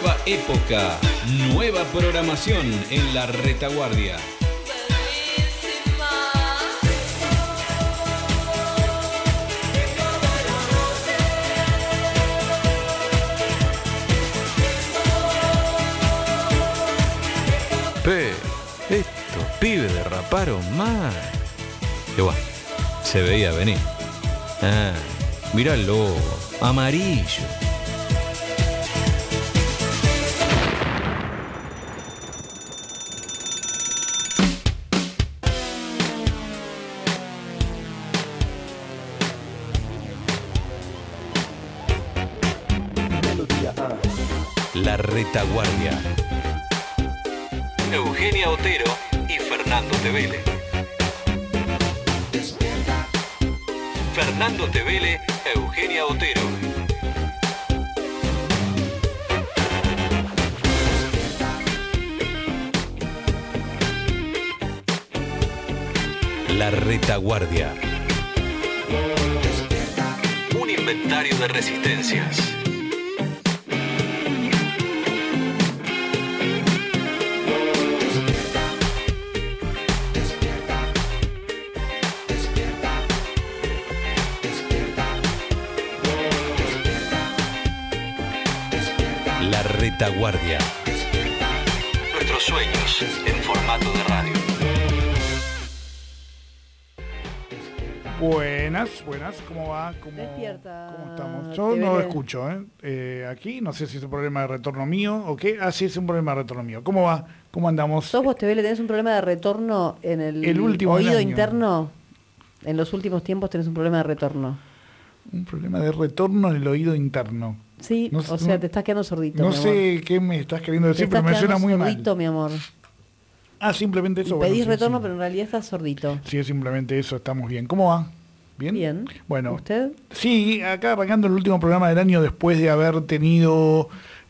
Nueva época, nueva programación en la retaguardia. Estos pibes derraparon mal. Igual, se veía venir. Mirá el logo, amarillo. La retaguardia. Eugenia Otero y Fernando Tevele. Fernando Tevele, Eugenia Otero. La retaguardia. Un inventario de resistencias. La retaguardia. Nuestros sueños en formato de radio. Buenas, ¿cómo va? Despierta. ¿Cómo estamos? Yo no lo escucho, aquí, no sé si es un problema de retorno mío o qué. Sí, es un problema de retorno mío. ¿Cómo va? ¿Cómo andamos? ¿Sos vos, Tevele, tenés un problema de retorno en el último oído año. interno? En los últimos tiempos tenés un problema de retorno. Un problema de retorno en el oído interno. Sí, No, o sea, te estás quedando sordito, No mi amor. sé qué me estás queriendo decir, Te pero estás me suena quedando muy sordito, mal. mi amor. Simplemente eso. Y bueno, pedís sí, retorno, sí. pero en realidad estás sordito. Sí, es simplemente eso, estamos bien. ¿Cómo va? ¿Bien? Bien. Bueno. ¿Usted? Sí, acá arrancando el último programa del año después de haber tenido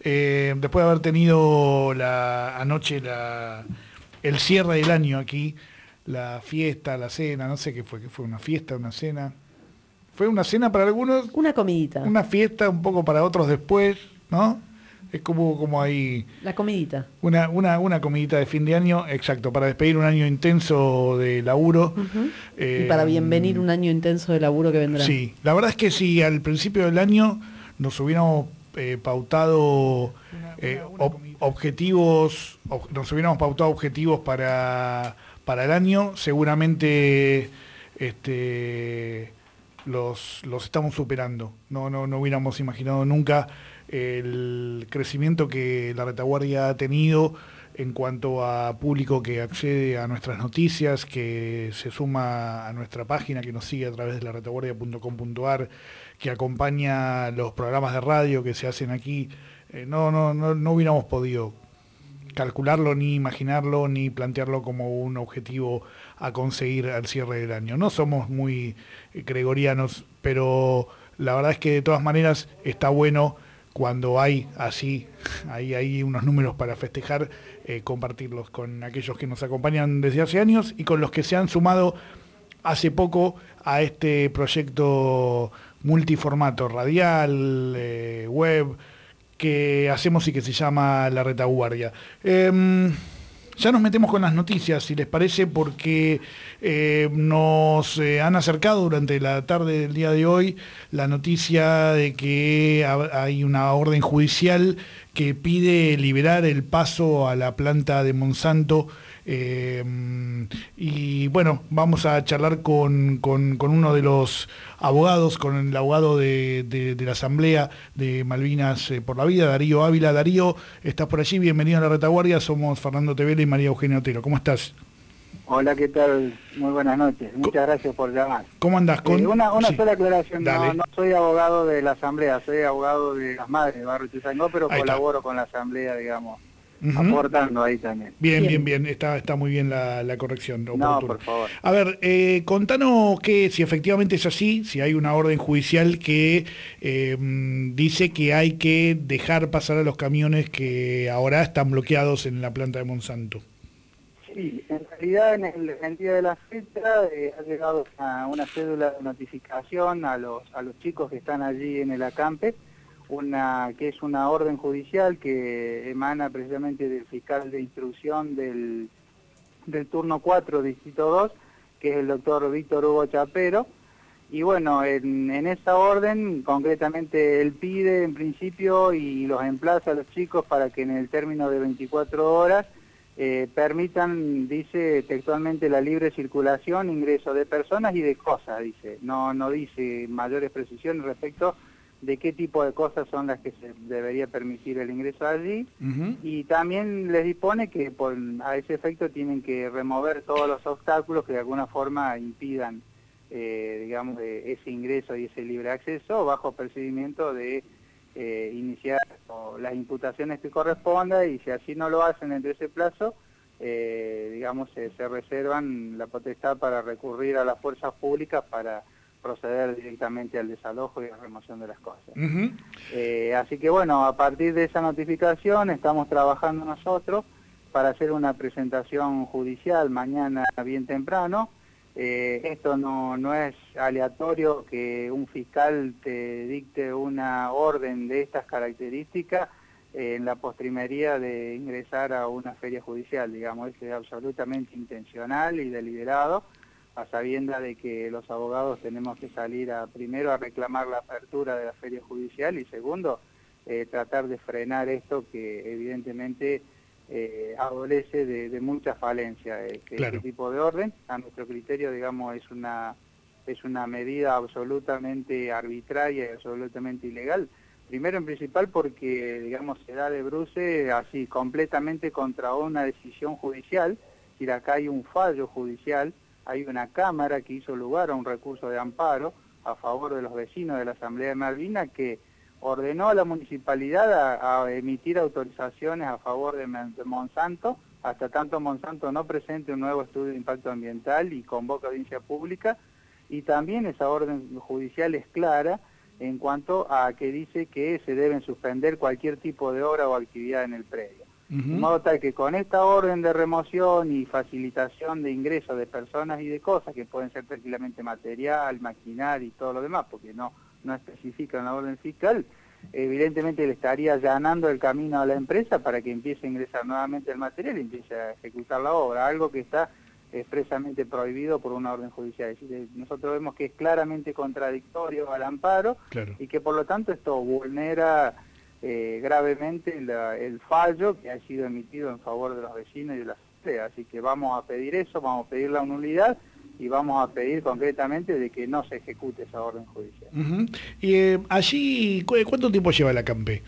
anoche el cierre del año aquí, la fiesta, la cena, no sé qué fue una fiesta, una cena. Fue una cena para algunos, Una comidita. una fiesta un poco para otros después, ¿no? Es como ahí La comidita. una comidita de fin de año, exacto, para despedir un año intenso de laburo. Ujú. Y para bienvenir un año intenso de laburo que vendrá. Sí, la verdad es que si al principio del año nos hubiéramos pautado objetivos para el año, seguramente los estamos superando. No hubiéramos imaginado nunca el crecimiento que la retaguardia ha tenido en cuanto a público que accede a nuestras noticias, que se suma a nuestra página, que nos sigue a través de laretaguardia.com.ar, que acompaña los programas de radio que se hacen aquí. No hubiéramos podido calcularlo, ni imaginarlo, ni plantearlo como un objetivo a conseguir al cierre del año. No somos muy gregorianos, pero la verdad es que de todas maneras está bueno cuando hay unos números para festejar, compartirlos con aquellos que nos acompañan desde hace años y con los que se han sumado hace poco a este proyecto multiformato radial, web, que hacemos y que se llama La Retaguardia. Ya nos metemos con las noticias, si les parece, porque nos han acercado durante la tarde del día de hoy la noticia de que hay una orden judicial que pide liberar el paso a la planta de Monsanto. Y bueno, vamos a charlar con uno de los abogados, con el abogado de la Asamblea de Malvinas por la Vida, Darío Ávila. Darío, estás por allí, bienvenido a La Retaguardia, somos Fernando Tevele y María Eugenia Otero. ¿Cómo estás? Hola, ¿qué tal? Muy buenas noches. Muchas gracias por llamar. ¿Cómo andás? Una Sí. sola aclaración. Dale. No soy abogado de la Asamblea, soy abogado de las madres de Barrio Chuzangó, pero Ahí está. colaboro con la Asamblea, digamos, Ujú. aportando ahí también. Bien. Está muy bien la corrección. No, oportuna. por favor. A ver, contanos si efectivamente es así, si hay una orden judicial que dice que hay que dejar pasar a los camiones que ahora están bloqueados en la planta de Monsanto. Sí, en realidad en el sentido de la fecha ha llegado una cédula de notificación a los chicos que están allí en el acampe, que es una orden judicial que emana precisamente del fiscal de instrucción del turno 4, distrito 2, que es el doctor Víctor Hugo Chapero. Y bueno, en esa orden, concretamente él pide en principio y los emplaza a los chicos para que en el término de 24 horas permitan, dice textualmente, la libre circulación, ingreso de personas y de cosas, dice. No dice mayores precisiones respecto de qué tipo de cosas son las que se debería permitir el ingreso allí. Y también les dispone que a ese efecto tienen que remover todos los obstáculos que de alguna forma impidan digamos, ese ingreso y ese libre acceso, bajo procedimiento de iniciar las imputaciones que corresponda, y si así no lo hacen entre ese plazo, digamos, se reservan la potestad para recurrir a las fuerzas públicas para proceder directamente al desalojo y a la remoción de las cosas. Así que bueno, a partir de esa notificación estamos trabajando nosotros para hacer una presentación judicial mañana bien temprano. Esto no es aleatorio que un fiscal te dicte una orden de estas características en la postrimería de ingresar a una feria judicial, digamos. Es absolutamente intencional y deliberado, a sabiendas de que los abogados tenemos que salir primero a reclamar la apertura de la feria judicial, y segundo, tratar de frenar esto que evidentemente adolece de mucha falencia. Claro. Este tipo de orden, a nuestro criterio, digamos, es una medida absolutamente arbitraria y absolutamente ilegal. Primero, en principal, porque, digamos, se da de bruce así completamente contra una decisión judicial. Es decir, acá hay un fallo judicial, hay una cámara que hizo lugar a un recurso de amparo a favor de los vecinos de la Asamblea de Malvinas, que ordenó a la municipalidad a emitir autorizaciones a favor de Monsanto, hasta tanto Monsanto no presente un nuevo estudio de impacto ambiental y convoca audiencia pública. Y también esa orden judicial es clara en cuanto a que dice que se deben suspender cualquier tipo de obra o actividad en el predio. De modo tal que con esta orden de remoción y facilitación de ingreso de personas y de cosas, que pueden ser tranquilamente material, maquinaria y todo lo demás, porque no especifica en la orden fiscal, evidentemente le estaría allanando el camino a la empresa para que empiece a ingresar nuevamente el material y empiece a ejecutar la obra, algo que está expresamente prohibido por una orden judicial. Es decir, nosotros vemos que es claramente contradictorio al amparo, claro, y que por lo tanto esto vulnera gravemente el fallo que ha sido emitido en favor de los vecinos y de la asamblea. Así que vamos a pedir eso, vamos a pedir la nulidad y vamos a pedir concretamente de que no se ejecute esa orden judicial. Y allí, ¿cuánto tiempo lleva la CAMPE?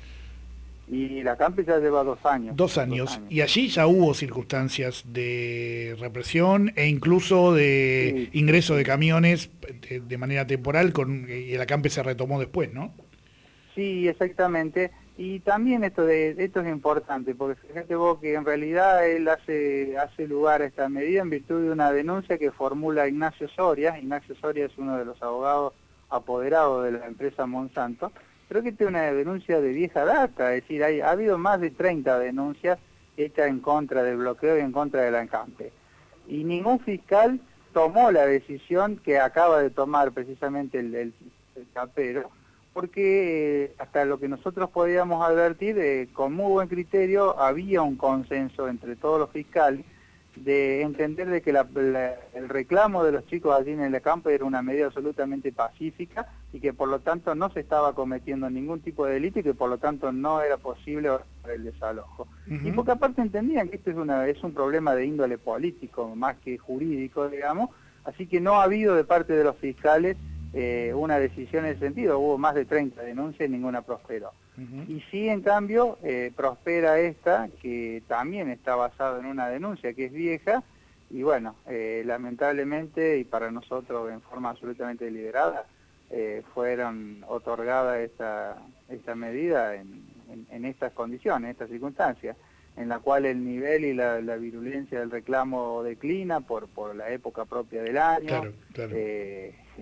Y la CAMPE ya lleva 2 años. 2 años. Y allí ya hubo circunstancias de represión e incluso de ingreso de camiones de manera temporal, y la CAMPE se retomó después, ¿no? Sí, exactamente. Y también esto es importante, porque fíjate vos que en realidad él hace lugar a esta medida en virtud de una denuncia que formula Ignacio Soria. Ignacio Soria es uno de los abogados apoderados de la empresa Monsanto. Creo que esta es una denuncia de vieja data, es decir, ha habido más de 30 denuncias hechas en contra del bloqueo y en contra de la CAMPE. Y ningún fiscal tomó la decisión que acaba de tomar precisamente el Chapero, porque hasta lo que nosotros podíamos advertir, con muy buen criterio, había un consenso entre todos los fiscales de entender de que el reclamo de los chicos allí en el campo era una medida absolutamente pacífica y que por lo tanto no se estaba cometiendo ningún tipo de delito y que por lo tanto no era posible el desalojo. Y porque aparte entendían que esto es un problema de índole político más que jurídico, digamos, así que no ha habido de parte de los fiscales una decisión en ese sentido. Hubo más de 30 denuncias y ninguna prosperó. Y sí, en cambio, prospera esta, que también está basada en una denuncia que es vieja, y bueno, lamentablemente, y para nosotros en forma absolutamente deliberada, fueron otorgadas esta medida en estas condiciones, en estas circunstancias, en la cual el nivel y la virulencia del reclamo declina por la época propia del año. Claro.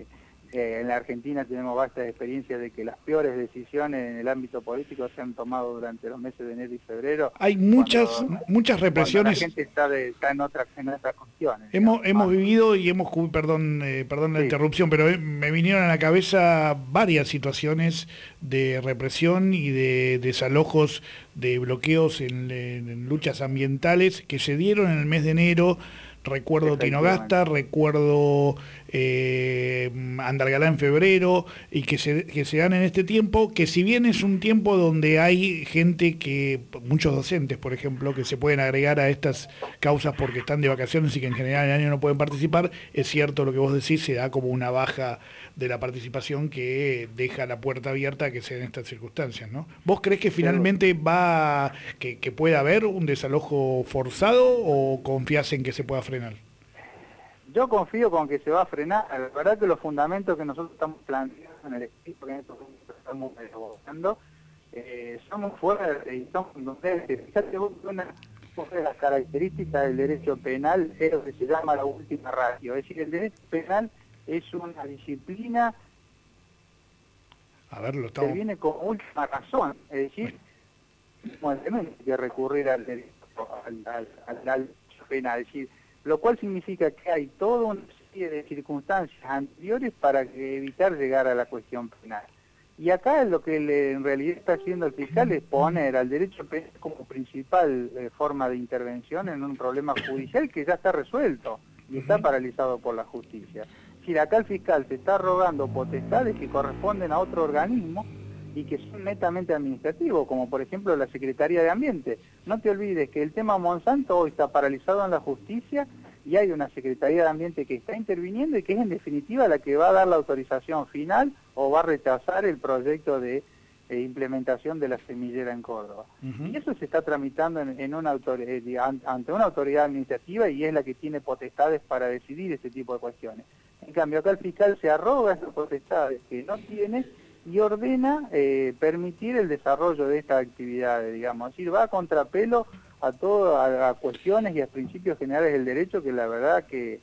En la Argentina tenemos vasta experiencia de que las peores decisiones en el ámbito político se han tomado durante los meses de enero y febrero. Hay muchas represiones. La gente está en otras cuestiones. Hemos vivido y perdón la interrupción, pero me vinieron a la cabeza varias situaciones de represión y de desalojos, de bloqueos en luchas ambientales que se dieron en el mes de enero. Recuerdo Tinogasta, recuerdo Andalgalá en febrero, y que se dan en este tiempo, que si bien es un tiempo donde hay gente muchos docentes, por ejemplo, que se pueden agregar a estas causas porque están de vacaciones y que en general en el año no pueden participar, es cierto lo que vos decís, se da como una baja de la participación que deja la puerta abierta a que se den estas circunstancias, ¿no? ¿Vos creés que finalmente que pueda haber un desalojo forzado o confías en que se pueda frenar? Yo confío con que se va a frenar. La verdad que los fundamentos que nosotros estamos planteando en el equipo, que en estos momentos estamos elaborando, son muy fuertes y son contundentes. Fíjate vos, una de las características del derecho penal es lo que se llama la última ratio. Es decir, el derecho penal es una disciplina que viene con última razón. Es decir, como elemento hay que recurrir al derecho penal. Es decir, lo cual significa que hay toda una serie de circunstancias anteriores para evitar llegar a la cuestión penal. Y acá lo que en realidad está haciendo el fiscal es poner al derecho penal como principal forma de intervención en un problema judicial que ya está resuelto y está paralizado por la justicia. Es decir, acá el fiscal se está arrogando potestades que corresponden a otro organismo y que son netamente administrativos, como por ejemplo la Secretaría de Ambiente. No te olvides que el tema Monsanto hoy está paralizado en la justicia y hay una Secretaría de Ambiente que está interviniendo y que es en definitiva la que va a dar la autorización final o va a rechazar el proyecto de implementación de la semillera en Córdoba. Y eso se está tramitando ante una autoridad administrativa y es la que tiene potestades para decidir este tipo de cuestiones. En cambio acá el fiscal se arroga esas potestades que no tiene y ordena permitir el desarrollo de estas actividades, digamos, es decir, va a contrapelo a cuestiones y a principios generales del derecho que la verdad que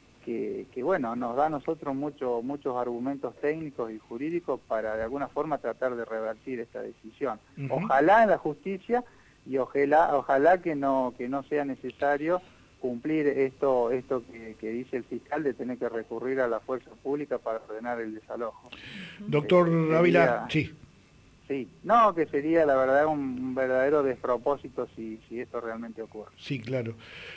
bueno, nos da a nosotros muchos argumentos técnicos y jurídicos para de alguna forma tratar de revertir esta decisión. Ojalá en la justicia y ojalá que no sea necesario cumplir esto que dice el fiscal de tener que recurrir a la fuerza pública para ordenar el desalojo. Doctor Ávila, sí. Sí, no, que sería la verdad un verdadero despropósito si esto realmente ocurre. Sí, claro.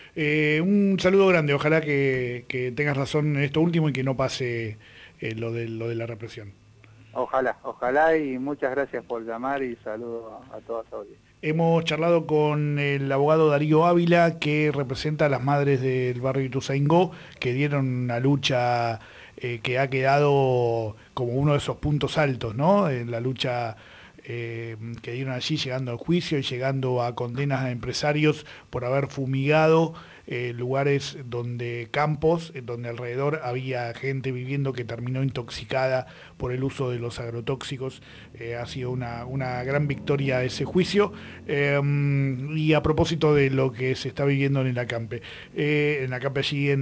Un saludo grande, ojalá que tengas razón en esto último y que no pase lo de la represión. Ojalá y muchas gracias por llamar y saludo a toda su audiencia. Hemos charlado con el abogado Darío Ávila, que representa a las madres del barrio Ituzaingó, que dieron una lucha que ha quedado como uno de esos puntos altos, ¿no? En la lucha que dieron allí, llegando al juicio y llegando a condenas a empresarios por haber fumigado lugares campos donde alrededor había gente viviendo que terminó intoxicada por el uso de los agrotóxicos. Ha sido una gran victoria ese juicio. Y a propósito de lo que se está viviendo en el Acampe allí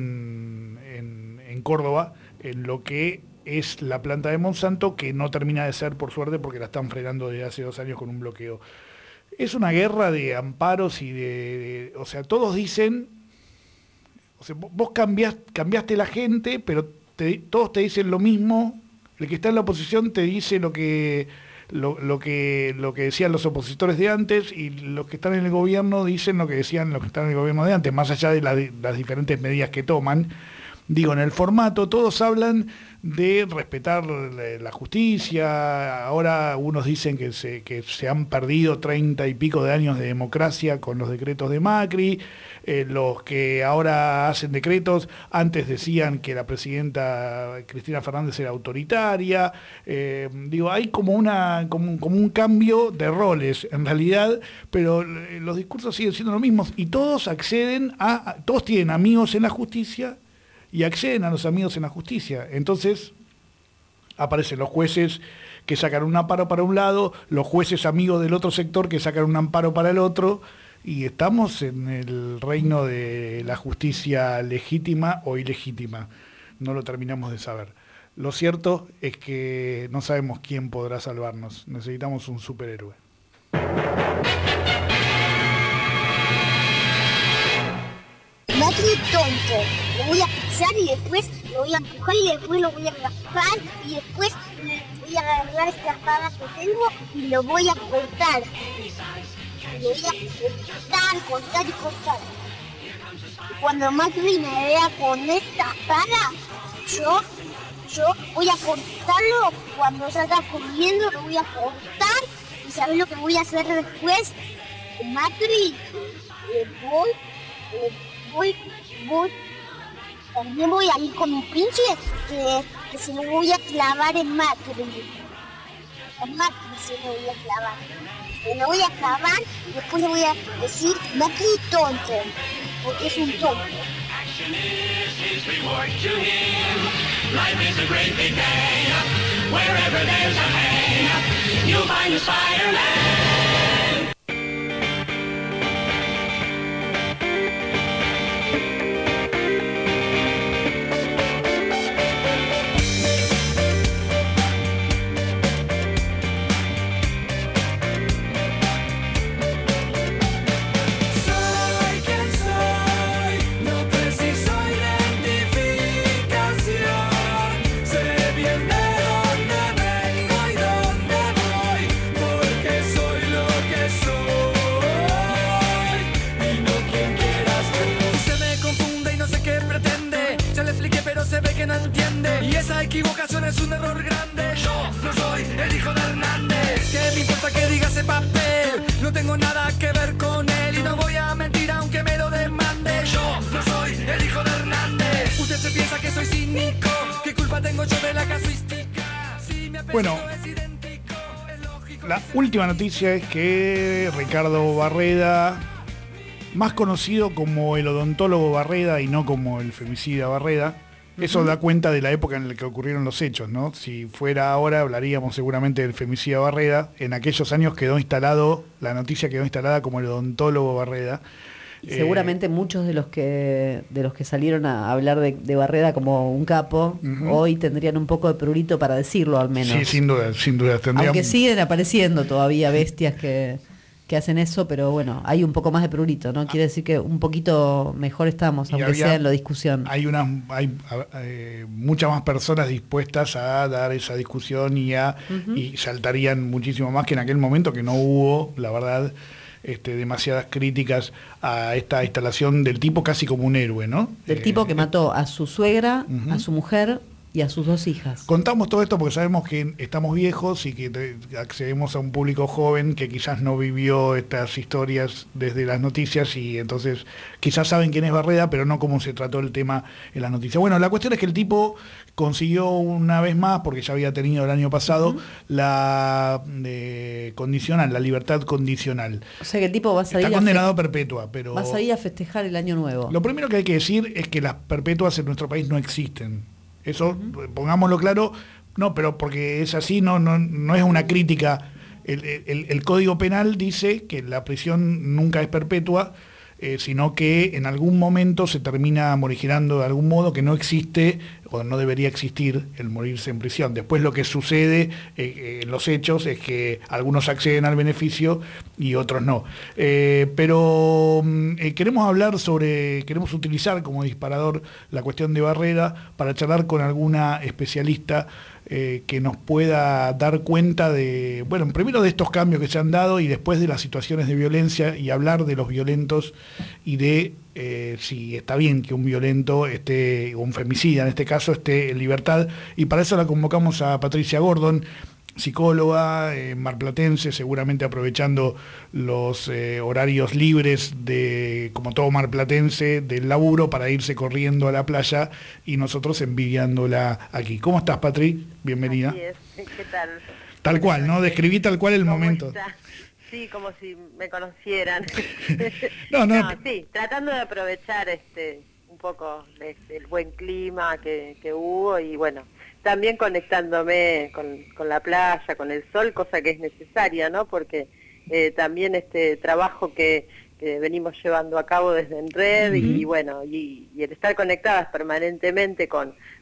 en Córdoba, en lo que es la planta de Monsanto, que no termina de ser, por suerte, porque la están frenando desde hace 2 años con un bloqueo. Es una guerra de amparos y o sea, todos dicen, o sea, vos cambiaste la gente, pero todos te dicen lo mismo. El que está en la oposición te dice lo que decían los opositores de antes, y los que están en el gobierno dicen lo que decían los que están en el gobierno de antes, más allá de las diferentes medidas que toman. Digo, en el formato todos hablan de respetar la justicia. Ahora unos dicen que se han perdido 30 y pico de años de democracia con los decretos de Macri. Los que ahora hacen decretos antes decían que la presidenta Cristina Fernández era autoritaria. Digo, hay como un cambio de roles en realidad, pero los discursos siguen siendo los mismos y todos todos tienen amigos en la justicia y acceden a los amigos en la justicia. Entonces aparecen los jueces que sacan un amparo para un lado, los jueces amigos del otro sector que sacan un amparo para el otro, y estamos en el reino de la justicia legítima o ilegítima. No lo terminamos de saber. Lo cierto es que no sabemos quién podrá salvarnos. Necesitamos un superhéroe. Macri tonto, lo voy a pisar y después lo voy a empujar y después lo voy a raspar y después voy a agarrar esta espada que tengo y lo voy a cortar. Lo voy a cortar y cortar. Cuando Macri me vea con esta espada, yo voy a cortarlo. Cuando salga corriendo lo voy a cortar. ¿Y sabes lo que voy a hacer después? Macri, también voy a ir con un pinche que se lo voy a clavar en Macri. En Macri se lo voy a clavar. Se lo voy a clavar y después le voy a decir Macri tonto, porque es un tonto. Equivocación es un error grande. Yo no soy el hijo de Hernández. ¿Qué me importa que diga ese papel? No tengo nada que ver con él y no voy a mentir aunque me lo demande. Yo no soy el hijo de Hernández. Usted se piensa que soy cínico. ¿Qué culpa tengo yo de la casuística? Si mi apellido es idéntico, es lógico. La última noticia es que Ricardo Barreda, más conocido como el odontólogo Barreda y no como el femicida Barreda, eso da cuenta de la época en la que ocurrieron los hechos, ¿no? Si fuera ahora, hablaríamos seguramente del femicida Barreda. En aquellos años la noticia quedó instalada como el odontólogo Barreda. Y seguramente muchos de los que salieron a hablar de Barreda como un capo, hoy tendrían un poco de prurito para decirlo al menos. Sí, sin duda. Aunque siguen apareciendo todavía bestias que hacen eso, pero bueno, hay un poco más de prurito, ¿no? Quiere decir que un poquito mejor estamos, aunque sea en la discusión. Hay muchas más personas dispuestas a dar esa discusión y saltarían muchísimo más que en aquel momento, que no hubo, la verdad, demasiadas críticas a esta instalación del tipo casi como un héroe, ¿no? Del tipo que mató a su suegra, a su mujer y a sus 2 hijas. Contamos todo esto porque sabemos que estamos viejos y que accedemos a un público joven que quizás no vivió estas historias desde las noticias y entonces quizás saben quién es Barreda, pero no cómo se trató el tema en las noticias. Bueno, la cuestión es que el tipo consiguió una vez más, porque ya había tenido el año pasado, la condicional, la libertad condicional. O sea que el tipo va a salir está condenado a perpetua, pero va a salir a festejar el año nuevo. Lo primero que hay que decir es que las perpetuas en nuestro país no existen. Eso, pongámoslo claro, no, pero porque es así, no es una crítica. El Código Penal dice que la prisión nunca es perpetua, sino que en algún momento se termina morigerando de algún modo, que no existe o no debería existir el morirse en prisión. Después lo que sucede en los hechos es que algunos acceden al beneficio y otros no. Pero queremos utilizar como disparador la cuestión de Barreda para charlar con alguna especialista que nos pueda dar cuenta de, bueno, primero de estos cambios que se han dado y después de las situaciones de violencia y hablar de los violentos y de si está bien que un violento esté, o un femicida en este caso, esté en libertad. Y para eso la convocamos a Patricia Gordon, psicóloga marplatense, seguramente aprovechando los horarios libres de, como todo marplatense, del laburo para irse corriendo a la playa y nosotros envidiándola aquí. ¿Cómo estás, Patri? Bienvenida. Así es. ¿Qué tal? Tal cual, ¿no? Describí tal cual el momento. Está? Sí, como si me conocieran. No, sí, tratando de aprovechar un poco el buen clima que hubo y bueno, también conectándome con la playa, con el sol, cosa que es necesaria, ¿no? Porque también este trabajo que venimos llevando a cabo desde en red y bueno, y el estar conectadas permanentemente con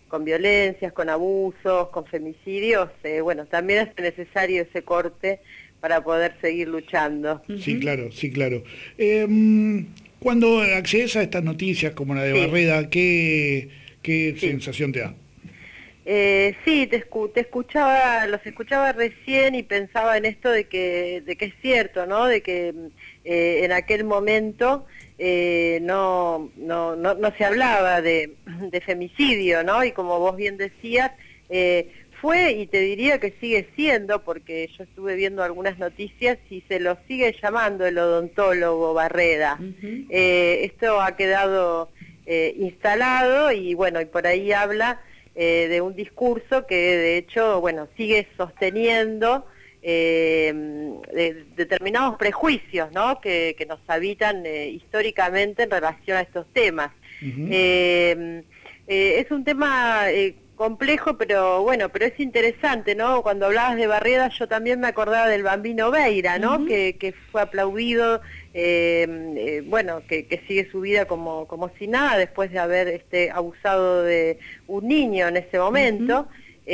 violencias, con abusos, con femicidios, bueno, también es necesario ese corte para poder seguir luchando. Sí, claro, sí, claro. Cuando accedes a estas noticias como la de Barreda, ¿qué sensación te da? Sí, te escuchaba, los escuchaba recién y pensaba en esto de que es cierto, ¿no? De que en aquel momento no se hablaba de femicidio, ¿no? Y como vos bien decías, fue, y te diría que sigue siendo, porque yo estuve viendo algunas noticias y se lo sigue llamando el odontólogo Barreda. Esto ha quedado instalado y bueno, y por ahí habla de un discurso que de hecho, bueno, sigue sosteniendo determinados prejuicios, ¿no? que nos habitan históricamente en relación a estos temas. Es un tema complejo, pero bueno, pero es interesante, ¿no? Cuando hablabas de Barreda, yo también me acordaba del Bambino Veira, ¿no? Que fue aplaudido, bueno, que sigue su vida como si nada, después de haber abusado de un niño en ese momento,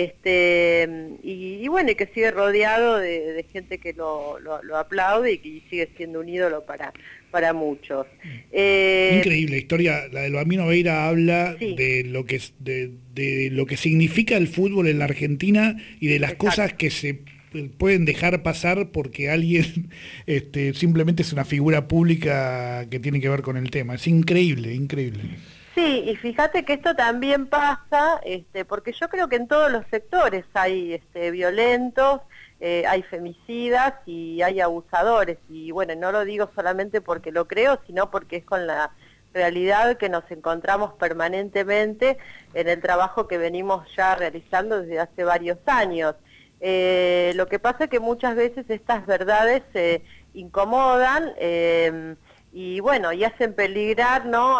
y bueno, y que sigue rodeado de gente que lo aplaude y que sigue siendo un ídolo para muchos. Increíble historia, la del Bambino Veira habla de lo que de lo que significa el fútbol en la Argentina y de las cosas que se pueden dejar pasar porque alguien simplemente es una figura pública que tiene que ver con el tema. Es increíble, increíble. Sí, y fíjate que esto también pasa, porque yo creo que en todos los sectores hay violentos, hay femicidas y hay abusadores, y bueno, no lo digo solamente porque lo creo, sino porque es con la realidad que nos encontramos permanentemente en el trabajo que venimos ya realizando desde hace varios años. Lo que pasa es que muchas veces estas verdades incomodan y bueno, y hacen peligrar, ¿no?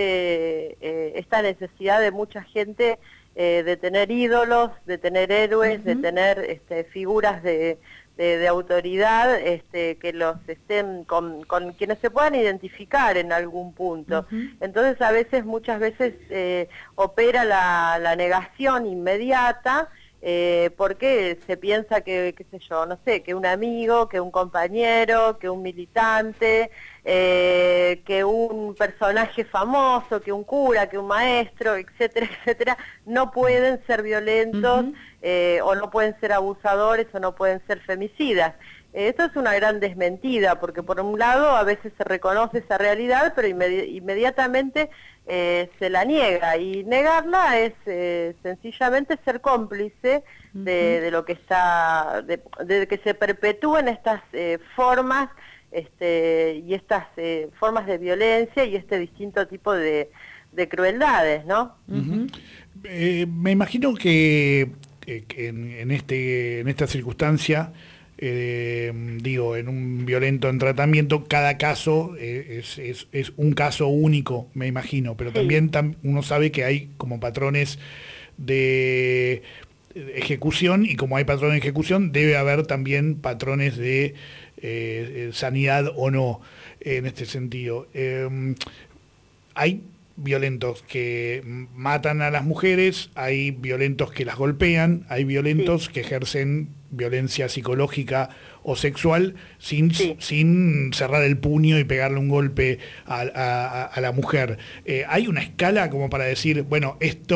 Esta necesidad de mucha gente de tener ídolos, de tener héroes, de tener figuras de autoridad que los estén con quienes se puedan identificar en algún punto. Entonces muchas veces opera la negación inmediata, porque se piensa que, qué sé yo, no sé, que un amigo, que un compañero, que un militante, que un personaje famoso, que un cura, que un maestro, etcétera, etcétera, no pueden ser violentos, o no pueden ser abusadores, o no pueden ser femicidas. Esto es una gran desmentida, porque por un lado a veces se reconoce esa realidad, pero inmediatamente se la niega, y negarla es sencillamente ser cómplice de lo que está, de que se perpetúen estas formas y estas formas de violencia y distinto tipo de crueldades, ¿no? Me imagino que en esta circunstancia, en un violento en tratamiento, cada caso es un caso único, me imagino, pero también uno sabe que hay como patrones de ejecución, y como hay patrones de ejecución, debe haber también patrones de sanidad o no, en este sentido. Hay violentos que matan a las mujeres, hay violentos que las golpean, hay violentos que ejercen violencia psicológica o sexual sin cerrar el puño y pegarle un golpe a la mujer. ¿Hay una escala como para decir, bueno,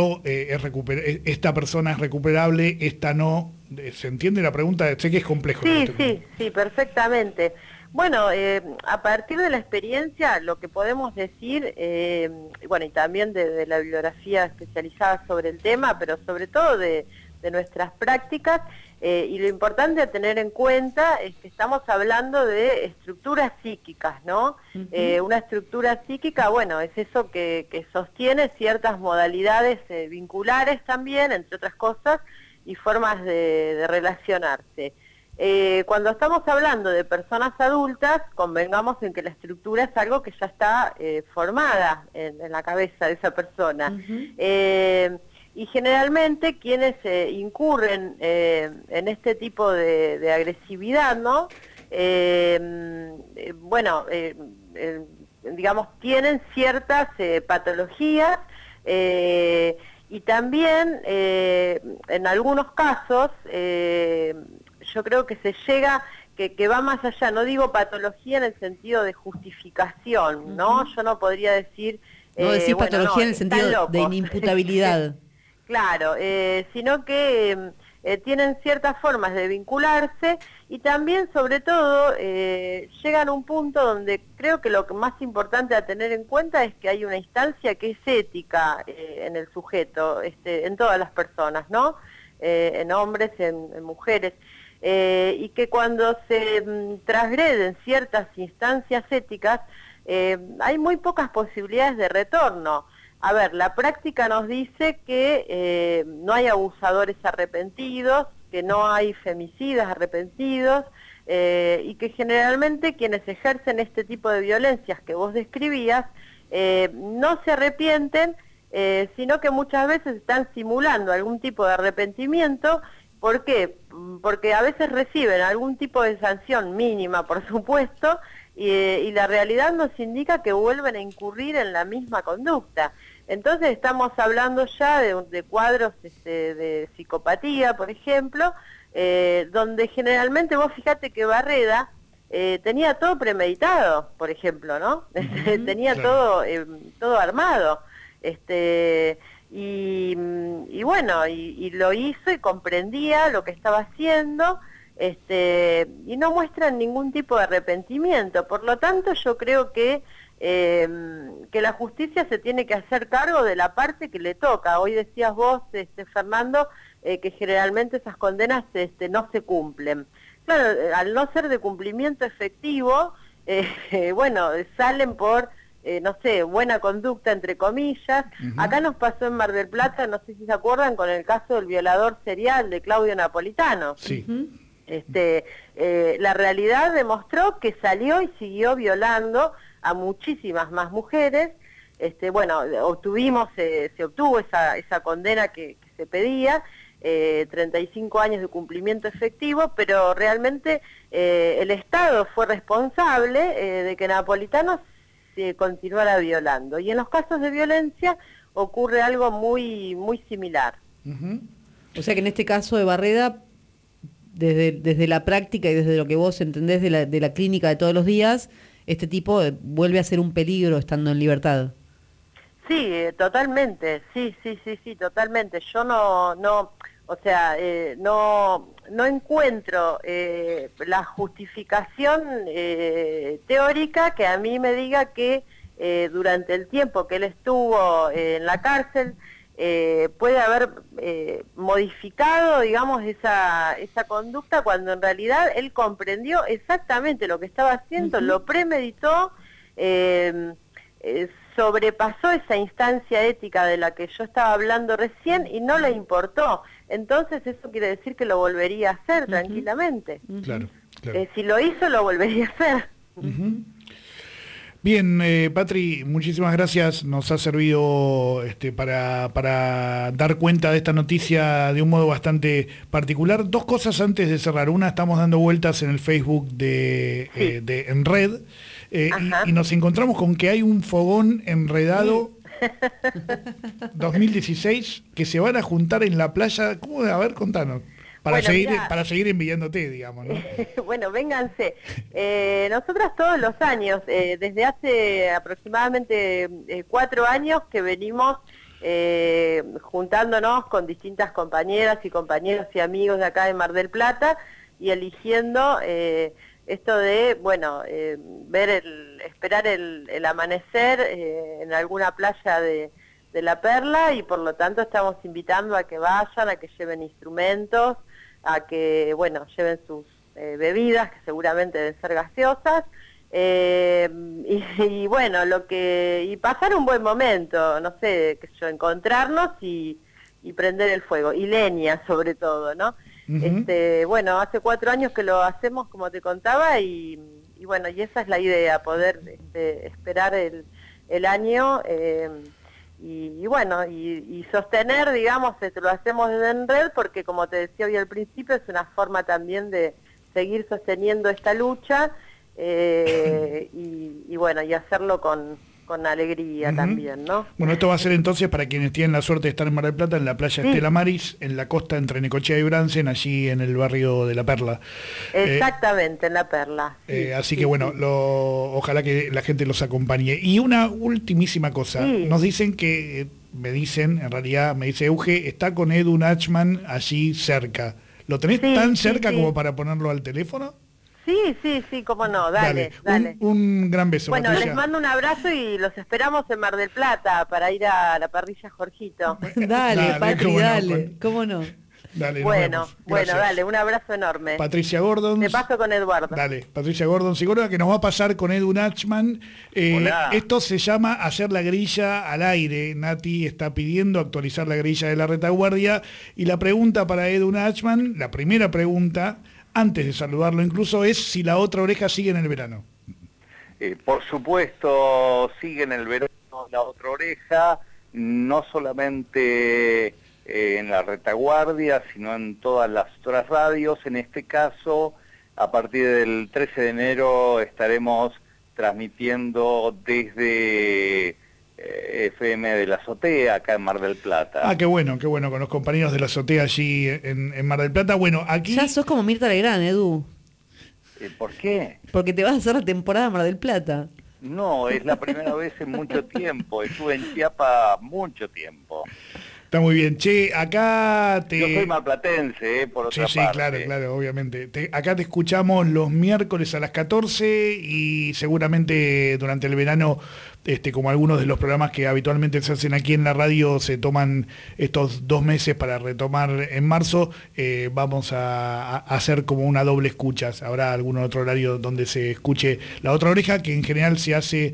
esta persona es recuperable, esta no? ¿Se entiende la pregunta? Sé que es complejo. Sí, perfectamente. Bueno, a partir de la experiencia, lo que podemos decir, bueno, y también de la bibliografía especializada sobre el tema, pero sobre todo de nuestras prácticas, y lo importante a tener en cuenta es que estamos hablando de estructuras psíquicas, ¿no? Una estructura psíquica, bueno, es eso que sostiene ciertas modalidades vinculares también, entre otras cosas, y formas de relacionarse. Cuando estamos hablando de personas adultas, convengamos en que la estructura es algo que ya está formada en la cabeza de esa persona. Y generalmente quienes incurren en este tipo de agresividad, ¿no? Digamos, tienen ciertas patologías Y también, en algunos casos, yo creo que se llega, que va más allá, no digo patología en el sentido de justificación, ¿no? Yo no podría decir... No decir patología en el sentido de inimputabilidad. Claro, sino que tienen ciertas formas de vincularse y también, sobre todo, llegan a un punto donde creo que lo más importante a tener en cuenta es que hay una instancia que es ética en el sujeto, en todas las personas, ¿no? En hombres, en mujeres, y que cuando se transgreden ciertas instancias éticas, hay muy pocas posibilidades de retorno. A ver, la práctica nos dice que no hay abusadores arrepentidos, que no hay femicidas arrepentidos, y que generalmente quienes ejercen este tipo de violencias que vos describías no se arrepienten, sino que muchas veces están simulando algún tipo de arrepentimiento. ¿Por qué? Porque a veces reciben algún tipo de sanción mínima, por supuesto, y la realidad nos indica que vuelven a incurrir en la misma conducta. Entonces estamos hablando ya de cuadros de psicopatía, por ejemplo, donde generalmente vos fíjate que Barreda tenía todo premeditado, por ejemplo, ¿no? Tenía todo armado. Y bueno, y lo hizo y comprendía lo que estaba haciendo, y no muestran ningún tipo de arrepentimiento. Por lo tanto, yo creo que la justicia se tiene que hacer cargo de la parte que le toca. Hoy decías vos, Fernando, que generalmente esas condenas no se cumplen. Claro, al no ser de cumplimiento efectivo, bueno, salen por, no sé, buena conducta, entre comillas. Acá nos pasó en Mar del Plata, no sé si se acuerdan, con el caso del violador serial de Claudio Napolitano. Sí. La realidad demostró que salió y siguió violando a muchísimas más mujeres. Bueno, se obtuvo esa condena que se pedía, 35 años de cumplimiento efectivo, pero realmente el Estado fue responsable de que Napolitano se continuara violando. Y en los casos de violencia ocurre algo muy, muy similar. O sea que en este caso de Barreda, desde la práctica y desde lo que vos entendés de la clínica de todos los días, este tipo vuelve a ser un peligro estando en libertad. Sí, totalmente, sí, totalmente. Yo no encuentro la justificación teórica que a mí me diga que durante el tiempo que él estuvo en la cárcel puede haber modificado, digamos, esa conducta, cuando en realidad él comprendió exactamente lo que estaba haciendo, lo premeditó, sobrepasó esa instancia ética de la que yo estaba hablando recién y no le importó. Entonces eso quiere decir que lo volvería a hacer tranquilamente. Claro. Si lo hizo, lo volvería a hacer. Bien, Patri, muchísimas gracias. Nos ha servido para dar cuenta de esta noticia de un modo bastante particular. Dos cosas antes de cerrar. Una, estamos dando vueltas en el Facebook en red, y nos encontramos con que hay un fogón enredado 2016 que se van a juntar en la playa. ¿Cómo? A ver, contanos. Para seguir enviándote, digamos, ¿no? Bueno, vénganse. Nosotras todos los años, desde hace aproximadamente 4 años que venimos juntándonos con distintas compañeras y compañeros y amigos de acá de Mar del Plata y eligiendo esto de, bueno, esperar el amanecer en alguna playa de La Perla, y por lo tanto estamos invitando a que vayan, a que lleven instrumentos, a que, bueno, lleven sus bebidas, que seguramente deben ser gaseosas, y bueno, y pasar un buen momento, no sé, encontrarnos y prender el fuego, y leña sobre todo, ¿no? Bueno, hace 4 años que lo hacemos, como te contaba, y bueno, y esa es la idea, poder esperar el año, y bueno, y sostener, digamos, lo hacemos desde en red, porque como te decía hoy al principio, es una forma también de seguir sosteniendo esta lucha, y bueno, y hacerlo con con alegría también, ¿no? Bueno, esto va a ser entonces para quienes tienen la suerte de estar en Mar del Plata, en la playa Estela Maris, en la costa entre Necochea y Bransen, allí en el barrio de La Perla. Exactamente, en La Perla. Así que bueno, ojalá que la gente los acompañe. Y una ultimísima cosa, nos dicen que, en realidad me dice Euge, está con Edu Nachman allí cerca. ¿Lo tenés tan cerca como para ponerlo al teléfono? Sí, cómo no, dale. Un gran beso. Bueno, Patricia. les mando un abrazo y los esperamos en Mar del Plata para ir a la parrilla Jorgito. Dale, Patri, cómo no, dale, cómo no. Dale, bueno, dale, un abrazo enorme. Patricia Gordon. Te paso con Eduardo. Dale, Patricia Gordon, psicóloga, que nos va a pasar con Edu Nachman. Esto se llama hacer la grilla al aire. Nati está pidiendo actualizar la grilla de la retaguardia. Y la pregunta para Edu Nachman, la primera pregunta, antes de saludarlo incluso, es si la otra oreja sigue en el verano. Por supuesto, sigue en el verano la otra oreja, no solamente en la retaguardia, sino en todas las otras radios. En este caso, a partir del 13 de enero estaremos transmitiendo desde FM de la Azotea, acá en Mar del Plata. Qué bueno, con los compañeros de la Azotea allí en Mar del Plata. Bueno, aquí... Ya sos como Mirta Legrand, Edu. ¿Por qué? Porque te vas a hacer la temporada Mar del Plata. No, es la primera vez en mucho tiempo. Estuve en Chiapas mucho tiempo. Está muy bien. Che, acá Yo soy marplatense, por otra parte. Sí, claro, obviamente. Acá te escuchamos los miércoles a las 14 y seguramente durante el verano, como algunos de los programas que habitualmente se hacen aquí en la radio, se toman estos 2 meses para retomar en marzo, vamos a hacer como una doble escucha. Habrá algún otro horario donde se escuche la otra oreja, que en general se hace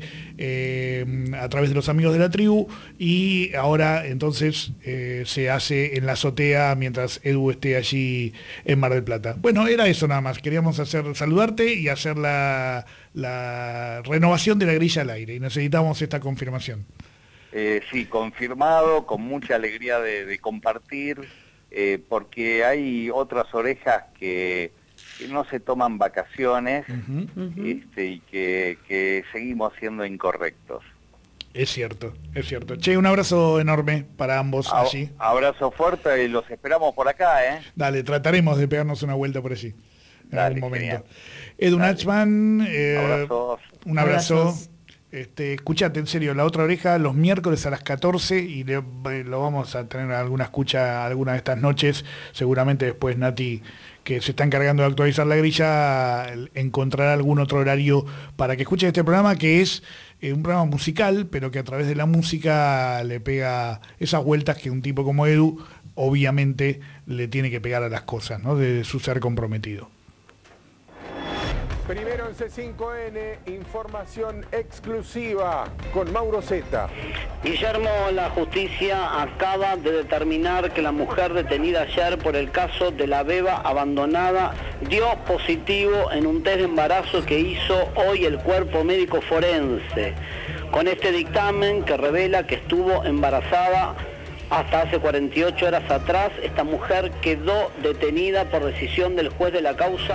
a través de los amigos de la tribu, y ahora entonces se hace en la Azotea mientras Edu esté allí en Mar del Plata. Bueno, era eso nada más. Queríamos saludarte y hacer la renovación de la grilla al aire, y necesitamos esta confirmación. Sí, confirmado, con mucha alegría de compartir, porque hay otras orejas que no se toman vacaciones y que seguimos siendo incorrectos. Es cierto. Che, un abrazo enorme para ambos allí. Abrazo fuerte y los esperamos por acá, ¿eh? Dale, trataremos de pegarnos una vuelta por allí en algún momento. Genial. Edu Nachman, Abrazos. un abrazo. Escuchate, en serio, la otra oreja los miércoles a las 14 y lo vamos a tener alguna escucha alguna de estas noches. Seguramente después Nati, que se está encargando de actualizar la grilla, encontrará algún otro horario para que escuche este programa, que es un programa musical, pero que a través de la música le pega esas vueltas que un tipo como Edu obviamente le tiene que pegar a las cosas, ¿no? De su ser comprometido. Primero en C5N, información exclusiva con Mauro Zeta. Guillermo, la justicia acaba de determinar que la mujer detenida ayer por el caso de la beba abandonada dio positivo en un test de embarazo que hizo hoy el cuerpo médico forense. Con este dictamen que revela que estuvo embarazada hasta hace 48 horas atrás, esta mujer quedó detenida por decisión del juez de la causa.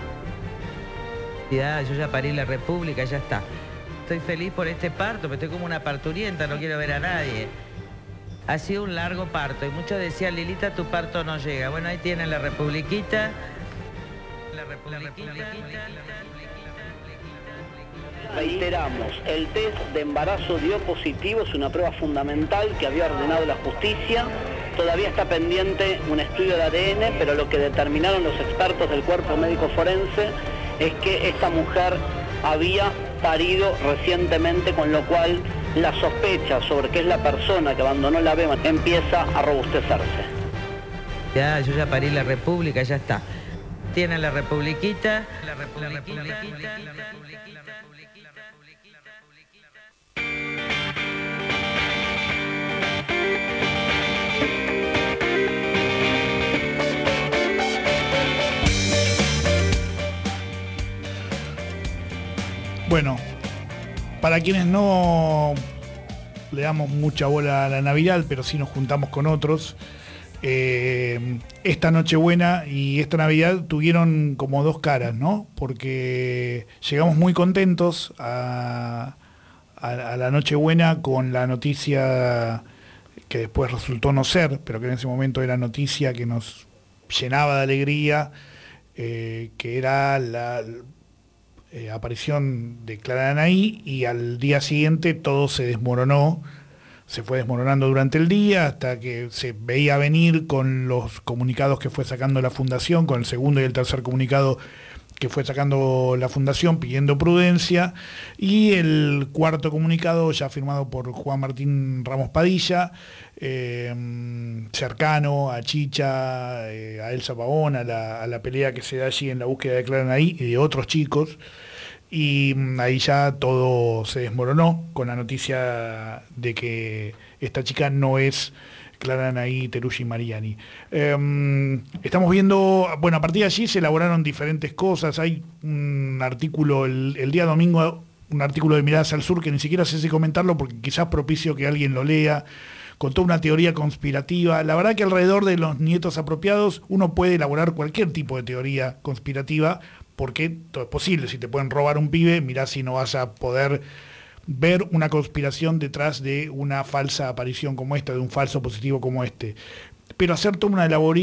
Yo ya parí en la República, ya está. Estoy feliz por este parto, pero estoy como una parturienta, no quiero ver a nadie. Ha sido un largo parto y muchos decían, Lilita, tu parto no llega. Bueno, ahí tienen la Republiquita. Reiteramos, el test de embarazo dio positivo, es una prueba fundamental que había ordenado la justicia. Todavía está pendiente un estudio de ADN, pero lo que determinaron los expertos del cuerpo médico forense es que esta mujer había parido recientemente, con lo cual la sospecha sobre que es la persona que abandonó la beba empieza a robustecerse. Yo ya parí en la República, ya está. Tienen la Republiquita. Bueno, para quienes no le damos mucha bola a la Navidad, pero sí nos juntamos con otros, esta Nochebuena y esta Navidad tuvieron como dos caras, ¿no? Porque llegamos muy contentos a a la Nochebuena con la noticia que después resultó no ser, pero que en ese momento era noticia que nos llenaba de alegría, que era la aparición de Clara Anaí, y al día siguiente todo se desmoronó, se fue desmoronando durante el día hasta que se veía venir con los comunicados que fue sacando la Fundación, con el segundo y el tercer comunicado que fue sacando la Fundación pidiendo prudencia, y el cuarto comunicado ya firmado por Juan Martín Ramos Padilla, cercano a Chicha, a Elsa Pavón, a la pelea que se da allí en la búsqueda de Clara Anaí y de otros chicos, y ahí ya todo se desmoronó con la noticia de que esta chica no es Clara Anaí Teruggi Mariani. Estamos viendo, bueno, a partir de allí se elaboraron diferentes cosas. Hay un artículo el día domingo, un artículo de Miradas al Sur, que ni siquiera sé si comentarlo porque quizás propicio que alguien lo lea, con toda una teoría conspirativa. La verdad que alrededor de los nietos apropiados uno puede elaborar cualquier tipo de teoría conspirativa, porque todo es posible. Si te pueden robar un pibe, mirá si no vas a poder ver una conspiración detrás de una falsa aparición como esta, de un falso positivo como este. Pero hacer toda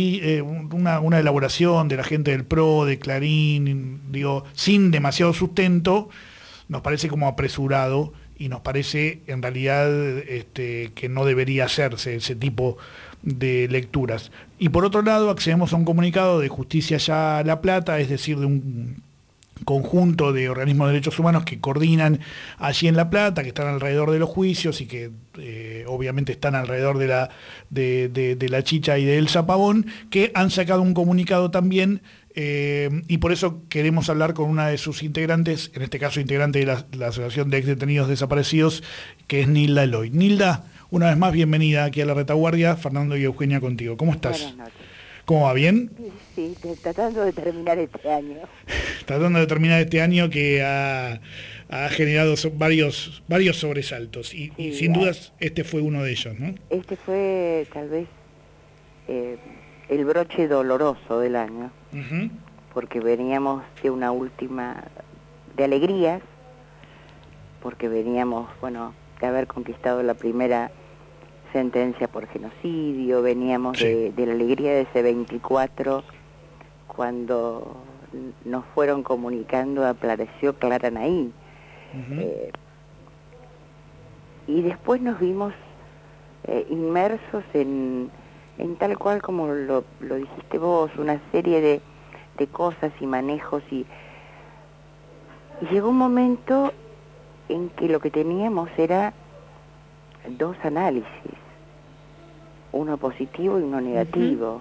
una elaboración de la gente del PRO, de Clarín, digo, sin demasiado sustento, nos parece como apresurado, y nos parece en realidad que no debería hacerse ese tipo de lecturas. Y por otro lado, accedemos a un comunicado de Justicia Ya La Plata, es decir, de un conjunto de organismos de derechos humanos que coordinan allí en La Plata, que están alrededor de los juicios y que obviamente están alrededor de la Chicha y de Elsa Pavón, que han sacado un comunicado también, y por eso queremos hablar con una de sus integrantes, en este caso integrante de la Asociación de Exdetenidos Desaparecidos, que es Nilda Eloy. Nilda, una vez más, bienvenida aquí a La Retaguardia. Fernando y Eugenia contigo. ¿Cómo estás? Buenas noches. ¿Cómo va? ¿Bien? Sí, tratando de terminar este año. Tratando de terminar este año que ha generado varios sobresaltos, y sin dudas este fue uno de ellos, ¿no? Este fue tal vez el broche doloroso del año, porque veníamos de una última de alegrías, porque veníamos, bueno, de haber conquistado la primera sentencia por genocidio, veníamos de la alegría de ese 24, cuando nos fueron comunicando, apareció Clara Anaí. Y después nos vimos inmersos en tal cual como lo dijiste vos, una serie de cosas y manejos, y llegó un momento en que lo que teníamos era dos análisis, uno positivo y uno negativo,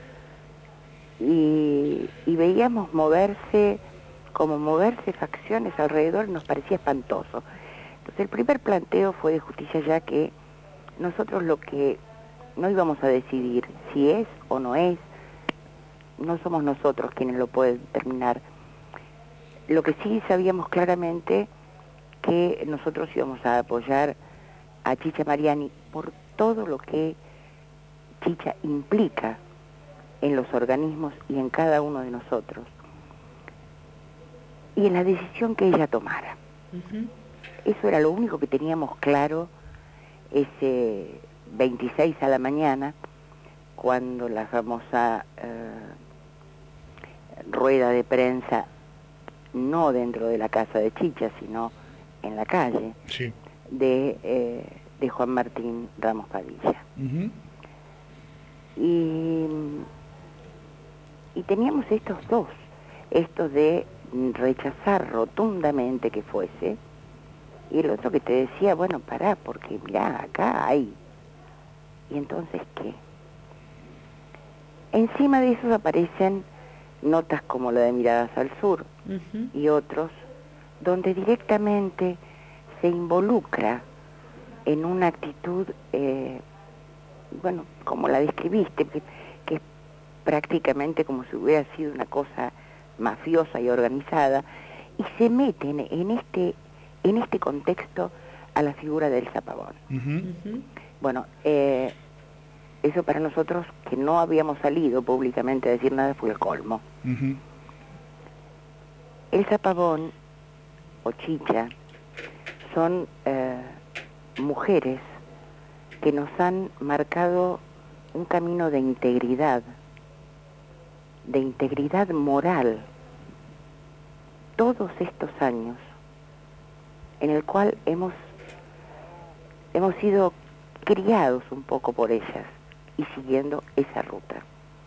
y veíamos moverse facciones alrededor, nos parecía espantoso. Entonces el primer planteo fue de Justicia Ya que nosotros lo que no íbamos a decidir si es o no es, no somos nosotros quienes lo pueden determinar. Lo que sí sabíamos claramente que nosotros íbamos a apoyar a Chicha Mariani por todo lo que Chicha implica en los organismos y en cada uno de nosotros, y en la decisión que ella tomara. Eso era lo único que teníamos claro ese 26 a la mañana, cuando la famosa rueda de prensa, no dentro de la casa de Chicha, sino en la calle, de Juan Martín Ramos Padilla. Y teníamos estos dos, estos de rechazar rotundamente que fuese, y el otro que te decía, bueno, pará, porque mirá, acá hay. ¿Y entonces qué? Encima de eso aparecen notas como la de Miradas al Sur y otros, donde directamente se involucra en una actitud, bueno, como la describiste, que es prácticamente como si hubiera sido una cosa mafiosa y organizada, y se meten en este contexto a la figura de Elsa Pavón. Bueno, eso para nosotros, que no habíamos salido públicamente a decir nada, fue el colmo. Elsa Pavón o Chicha son mujeres que nos han marcado un camino de integridad moral, todos estos años, en el cual hemos sido criados un poco por ellas y siguiendo esa ruta.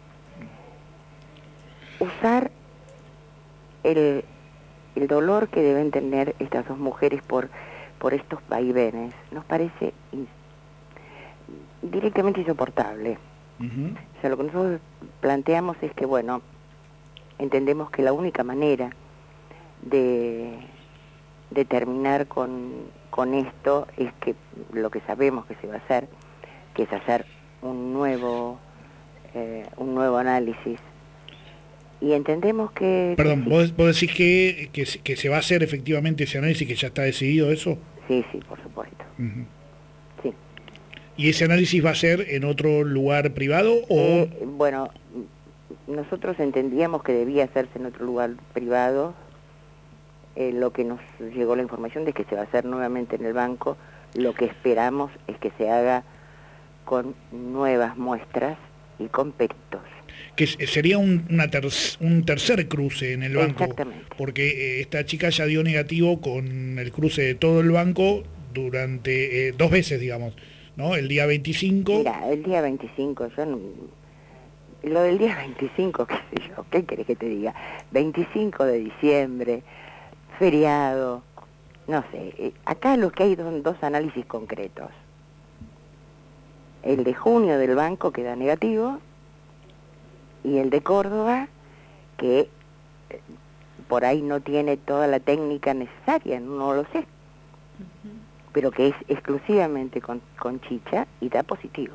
Usar el dolor que deben tener estas dos mujeres por estos vaivenes nos parece directamente insoportable. O sea, lo que nosotros planteamos es que, bueno, entendemos que la única manera de terminar con esto es que lo que sabemos que se va a hacer, que es hacer un nuevo análisis. Y entendemos que... Perdón, ¿vos decís que se va a hacer efectivamente ese análisis, que ya está decidido eso? Sí, por supuesto. Sí. ¿Y ese análisis va a ser en otro lugar privado o...? Bueno, nosotros entendíamos que debía hacerse en otro lugar privado. Lo que nos llegó la información de que se va a hacer nuevamente en el banco. Lo que esperamos es que se haga con nuevas muestras y con peritos. Que sería un tercer cruce en el banco. Exactamente. Porque esta chica ya dio negativo con el cruce de todo el banco durante 2 veces, digamos, ¿no? El día 25... Mira, el día 25, lo del día 25, qué sé yo, ¿qué querés que te diga? 25 de diciembre, feriado, no sé. Acá lo que hay son 2 análisis concretos. El de junio del banco que da negativo, y el de Córdoba, que por ahí no tiene toda la técnica necesaria, no lo sé, pero que es exclusivamente con chicha y da positivo.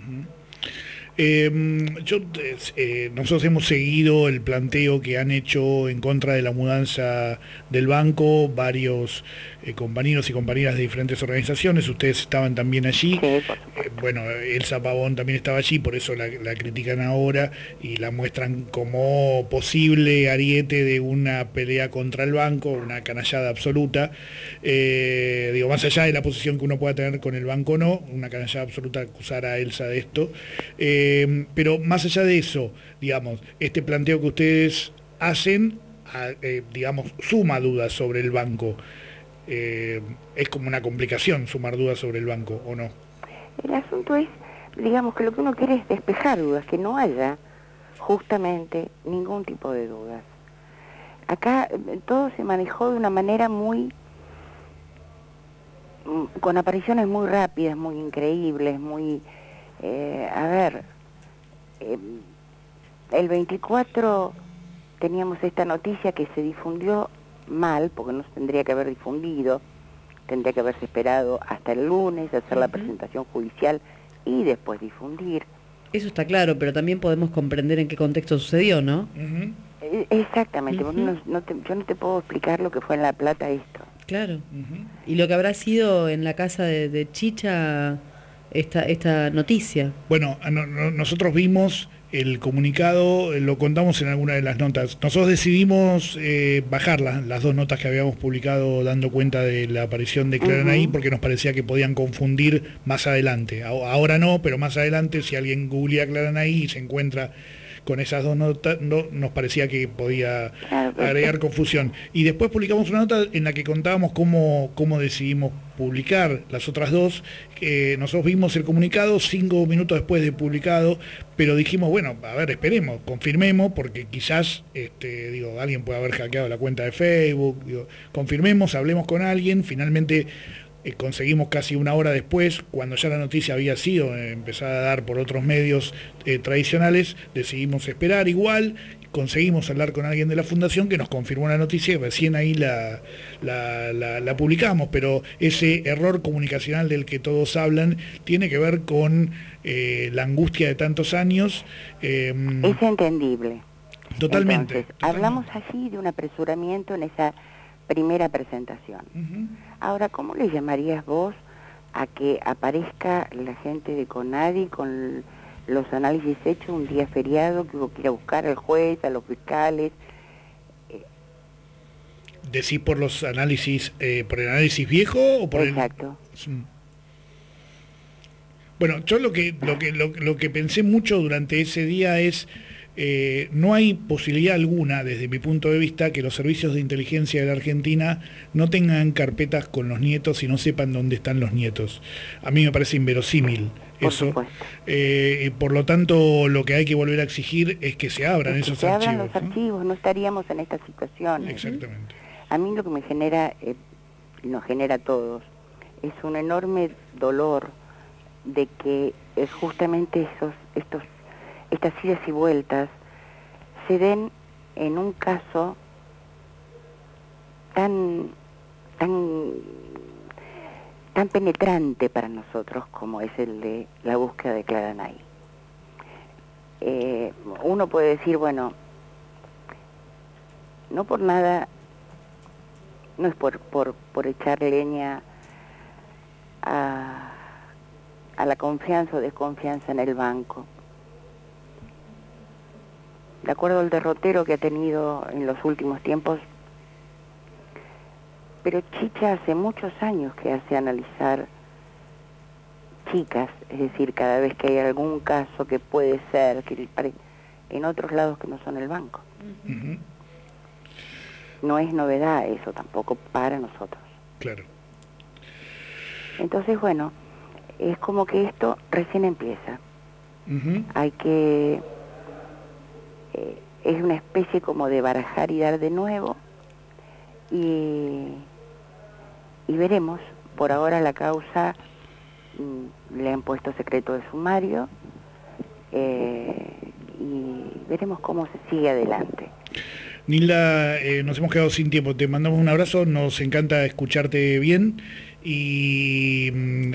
Nosotros hemos seguido el planteo que han hecho en contra de la mudanza del banco varios compañeros y compañeras de diferentes organizaciones. Ustedes estaban también allí. Bueno, Elsa Pavón también estaba allí, por eso la critican ahora y la muestran como posible ariete de una pelea contra el banco, una canallada absoluta. Digo, más allá de la posición que uno pueda tener con el banco o no, una canallada absoluta acusar a Elsa de esto. Pero más allá de eso, digamos, este planteo que ustedes hacen, digamos, suma dudas sobre el banco. Es como una complicación sumar dudas sobre el banco, ¿o no? El asunto es, digamos, que lo que uno quiere es despejar dudas, que no haya justamente ningún tipo de dudas. Acá todo se manejó de una manera con apariciones muy rápidas, muy increíbles, muy... el 24 teníamos esta noticia que se difundió mal, porque no se tendría que haber difundido, tendría que haberse esperado hasta el lunes, hacer la presentación judicial y después difundir. Eso está claro, pero también podemos comprender en qué contexto sucedió, ¿no? Exactamente, yo no te puedo explicar lo que fue en La Plata esto. Claro, y lo que habrá sido en la casa de Chicha esta noticia. Bueno, nosotros vimos el comunicado, lo contamos en alguna de las notas. Nosotros decidimos bajar las 2 notas que habíamos publicado dando cuenta de la aparición de Claranaí, porque nos parecía que podían confundir más adelante. Ahora no, pero más adelante, si alguien googlea Claranaí y se encuentra con esas 2 notas, nos parecía que podía agregar confusión. Y después publicamos una nota en la que contábamos cómo decidimos publicar las otras 2. Nosotros vimos el comunicado 5 minutos después de publicado, pero dijimos, bueno, a ver, esperemos, confirmemos, porque quizás alguien puede haber hackeado la cuenta de Facebook, confirmemos, hablemos con alguien. Finalmente conseguimos casi 1 hora después, cuando ya la noticia había sido empezada a dar por otros medios tradicionales, decidimos esperar igual, conseguimos hablar con alguien de la fundación que nos confirmó la noticia y recién ahí la publicamos, pero ese error comunicacional del que todos hablan tiene que ver con la angustia de tantos años. Es entendible. Totalmente. Entonces, hablamos allí de un apresuramiento en esa primera presentación. Ahora, ¿cómo le llamarías vos a que aparezca la gente de CONADI con los análisis hechos un día feriado, que hubo que ir a buscar al juez, a los fiscales? ¿Decís por los análisis, por el análisis viejo o por Exacto. Bueno, yo lo que pensé mucho durante ese día es no hay posibilidad alguna, desde mi punto de vista, que los servicios de inteligencia de la Argentina no tengan carpetas con los nietos y no sepan dónde están los nietos. A mí me parece inverosímil eso. Por lo tanto, lo que hay que volver a exigir es que se abran esos archivos. Abran los archivos, no estaríamos en esta situación. Exactamente. A mí lo que me genera, nos genera a todos, es un enorme dolor de que justamente estas idas y vueltas se den en un caso tan penetrante para nosotros como es el de la búsqueda de Clara Nay. Uno puede decir, bueno, no por nada, no es por echar leña a la confianza o desconfianza en el banco. De acuerdo al derrotero que ha tenido en los últimos tiempos, pero Chicha hace muchos años que hace analizar chicas, es decir, cada vez que hay algún caso que puede ser, que en otros lados que no son el banco. Uh-huh. No es novedad eso tampoco para nosotros. Claro. Entonces, bueno, es como que esto recién empieza. Uh-huh. Hay que... es una especie como de barajar y dar de nuevo y veremos. Por ahora la causa le han puesto secreto de sumario y veremos cómo se sigue adelante. Nilda, nos hemos quedado sin tiempo, te mandamos un abrazo, nos encanta escucharte bien y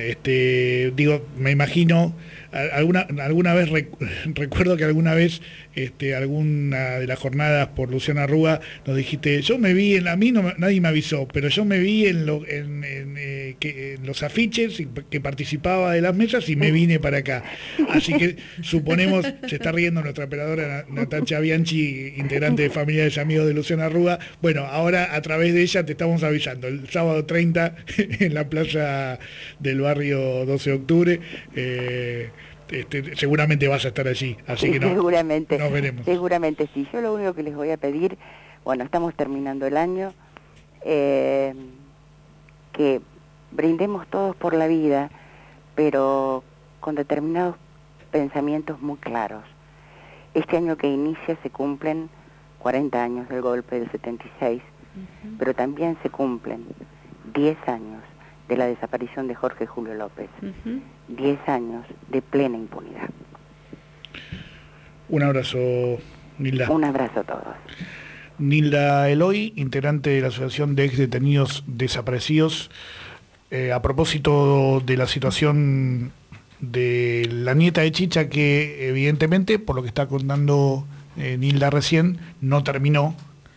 me imagino, alguna vez recuerdo que alguna vez alguna de las jornadas por Luciana Rúa nos dijiste, yo me vi nadie me avisó, pero yo me vi en los afiches que participaba de las mesas y me vine para acá. Así que suponemos, se está riendo nuestra operadora Natacha Bianchi, integrante de Familiares y Amigos de Luciana Rúa. Bueno, ahora a través de ella te estamos avisando, el sábado 30 en la plaza del barrio 12 de octubre, seguramente vas a estar allí, así que seguramente, nos veremos. Seguramente sí. Yo lo único que les voy a pedir, bueno, estamos terminando el año, que brindemos todos por la vida, pero con determinados pensamientos muy claros. Este año que inicia se cumplen 40 años del golpe del 76, pero también se cumplen 10 años de la desaparición de Jorge Julio López. 10 años de plena impunidad. Un abrazo, Nilda. Un abrazo a todos. Nilda Eloy, integrante de la Asociación de Ex Detenidos Desaparecidos. A propósito de la situación de la nieta de Chicha, que evidentemente, por lo que está contando Nilda recién, no terminó.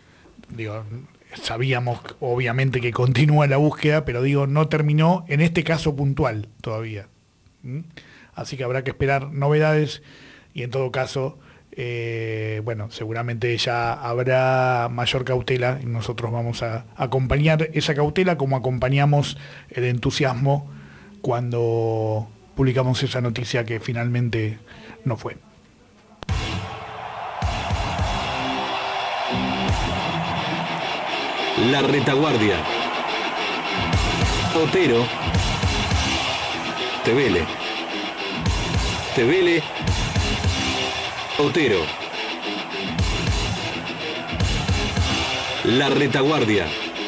Sabíamos obviamente que continúa la búsqueda, pero no terminó en este caso puntual todavía. Así que habrá que esperar novedades y en todo caso, seguramente ya habrá mayor cautela y nosotros vamos a acompañar esa cautela como acompañamos el entusiasmo cuando publicamos esa noticia que finalmente no fue. La Retaguardia. Otero. Tevele. Tevele. Otero. La Retaguardia.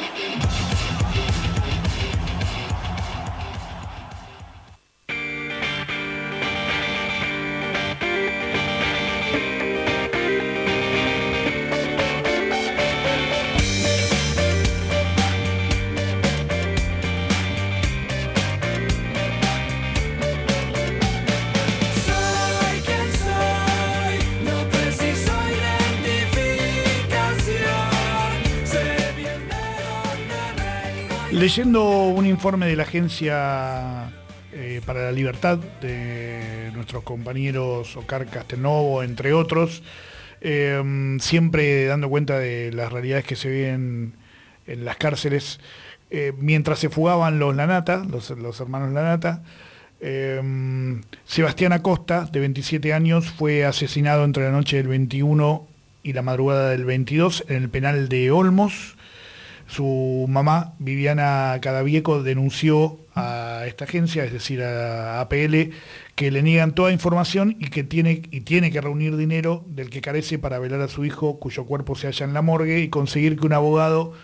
Leyendo un informe de la Agencia para la Libertad de nuestros compañeros Ocar Castelnovo, entre otros, siempre dando cuenta de las realidades que se viven en las cárceles mientras se fugaban los Lanata, los hermanos Lanata. Sebastián Acosta, de 27 años, fue asesinado entre la noche del 21 y la madrugada del 22 en el penal de Olmos. Su mamá, Viviana Cadavieco, denunció a esta agencia, es decir, a APL, que le niegan toda información y que tiene que reunir dinero del que carece para velar a su hijo, cuyo cuerpo se halla en la morgue, y conseguir que un abogado,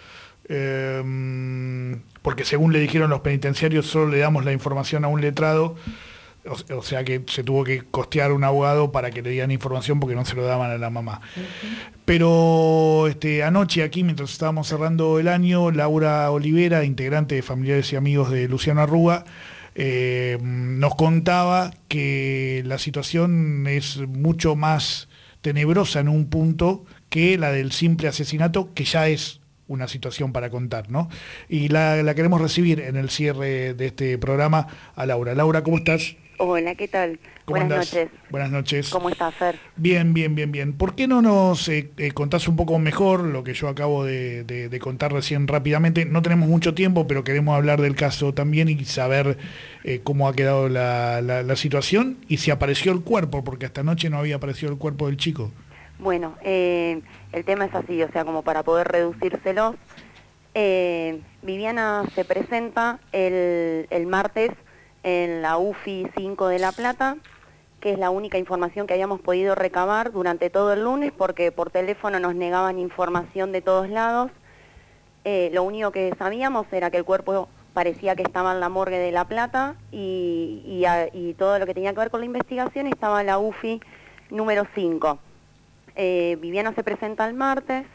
porque según le dijeron los penitenciarios, solo le damos la información a un letrado, o sea que se tuvo que costear un abogado para que le dieran información porque no se lo daban a la mamá. Pero anoche aquí, mientras estábamos cerrando el año, Laura Olivera, integrante de Familiares y Amigos de Luciano Arruga, nos contaba que la situación es mucho más tenebrosa en un punto que la del simple asesinato, que ya es una situación para contar, ¿no? Y la queremos recibir en el cierre de este programa a Laura. Laura, ¿cómo estás? Hola, ¿qué tal? Buenas noches. Buenas noches. ¿Cómo estás, Fer? Bien. ¿Por qué no nos contás un poco mejor lo que yo acabo de contar recién rápidamente? No tenemos mucho tiempo, pero queremos hablar del caso también y saber cómo ha quedado la situación y si apareció el cuerpo, porque hasta anoche no había aparecido el cuerpo del chico. Bueno, el tema es así, o sea, como para poder reducírselos. Viviana se presenta el martes en la UFI 5 de La Plata, que es la única información que habíamos podido recabar durante todo el lunes, porque por teléfono nos negaban información de todos lados. Lo único que sabíamos era que el cuerpo parecía que estaba en la morgue de La Plata y todo lo que tenía que ver con la investigación estaba en la UFI número 5. Viviana se presenta el martes,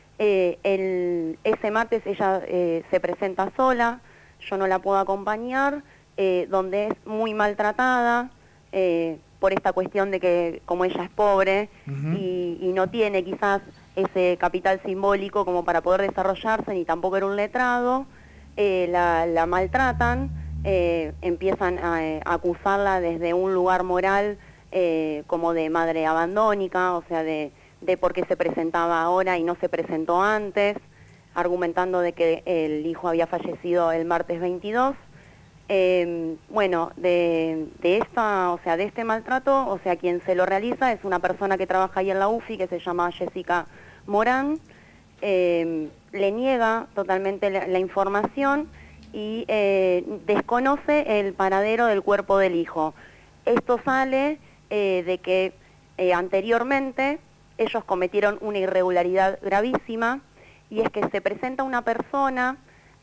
ese martes ella se presenta sola, yo no la puedo acompañar, donde es muy maltratada por esta cuestión de que como ella es pobre y no tiene quizás ese capital simbólico como para poder desarrollarse, ni tampoco era un letrado, la maltratan, empiezan a acusarla desde un lugar moral como de madre abandónica, o sea, de por qué se presentaba ahora y no se presentó antes, argumentando de que el hijo había fallecido el martes 22. Bueno, de este maltrato, o sea, quien se lo realiza es una persona que trabaja ahí en la UFI, que se llama Jessica Morán, le niega totalmente la información y desconoce el paradero del cuerpo del hijo. Esto sale de que anteriormente ellos cometieron una irregularidad gravísima, y es que se presenta una persona,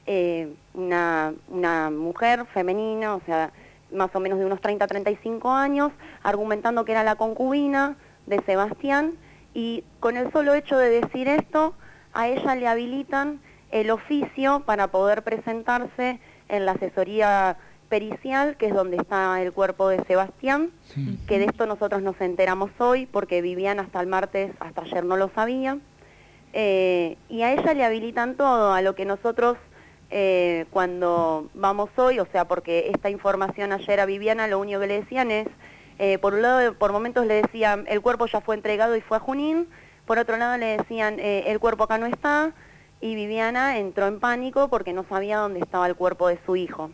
una mujer femenina, o sea, más o menos de unos 30-35 años, argumentando que era la concubina de Sebastián, y con el solo hecho de decir esto, a ella le habilitan el oficio para poder presentarse en la asesoría pericial, que es donde está el cuerpo de Sebastián, que de esto nosotros nos enteramos hoy, porque Viviana hasta el martes, hasta ayer no lo sabía, y a ella le habilitan todo, a lo que nosotros cuando vamos hoy, o sea, porque esta información ayer a Viviana lo único que le decían es, por un lado, por momentos le decían, el cuerpo ya fue entregado y fue a Junín, por otro lado le decían, el cuerpo acá no está, y Viviana entró en pánico porque no sabía dónde estaba el cuerpo de su hijo.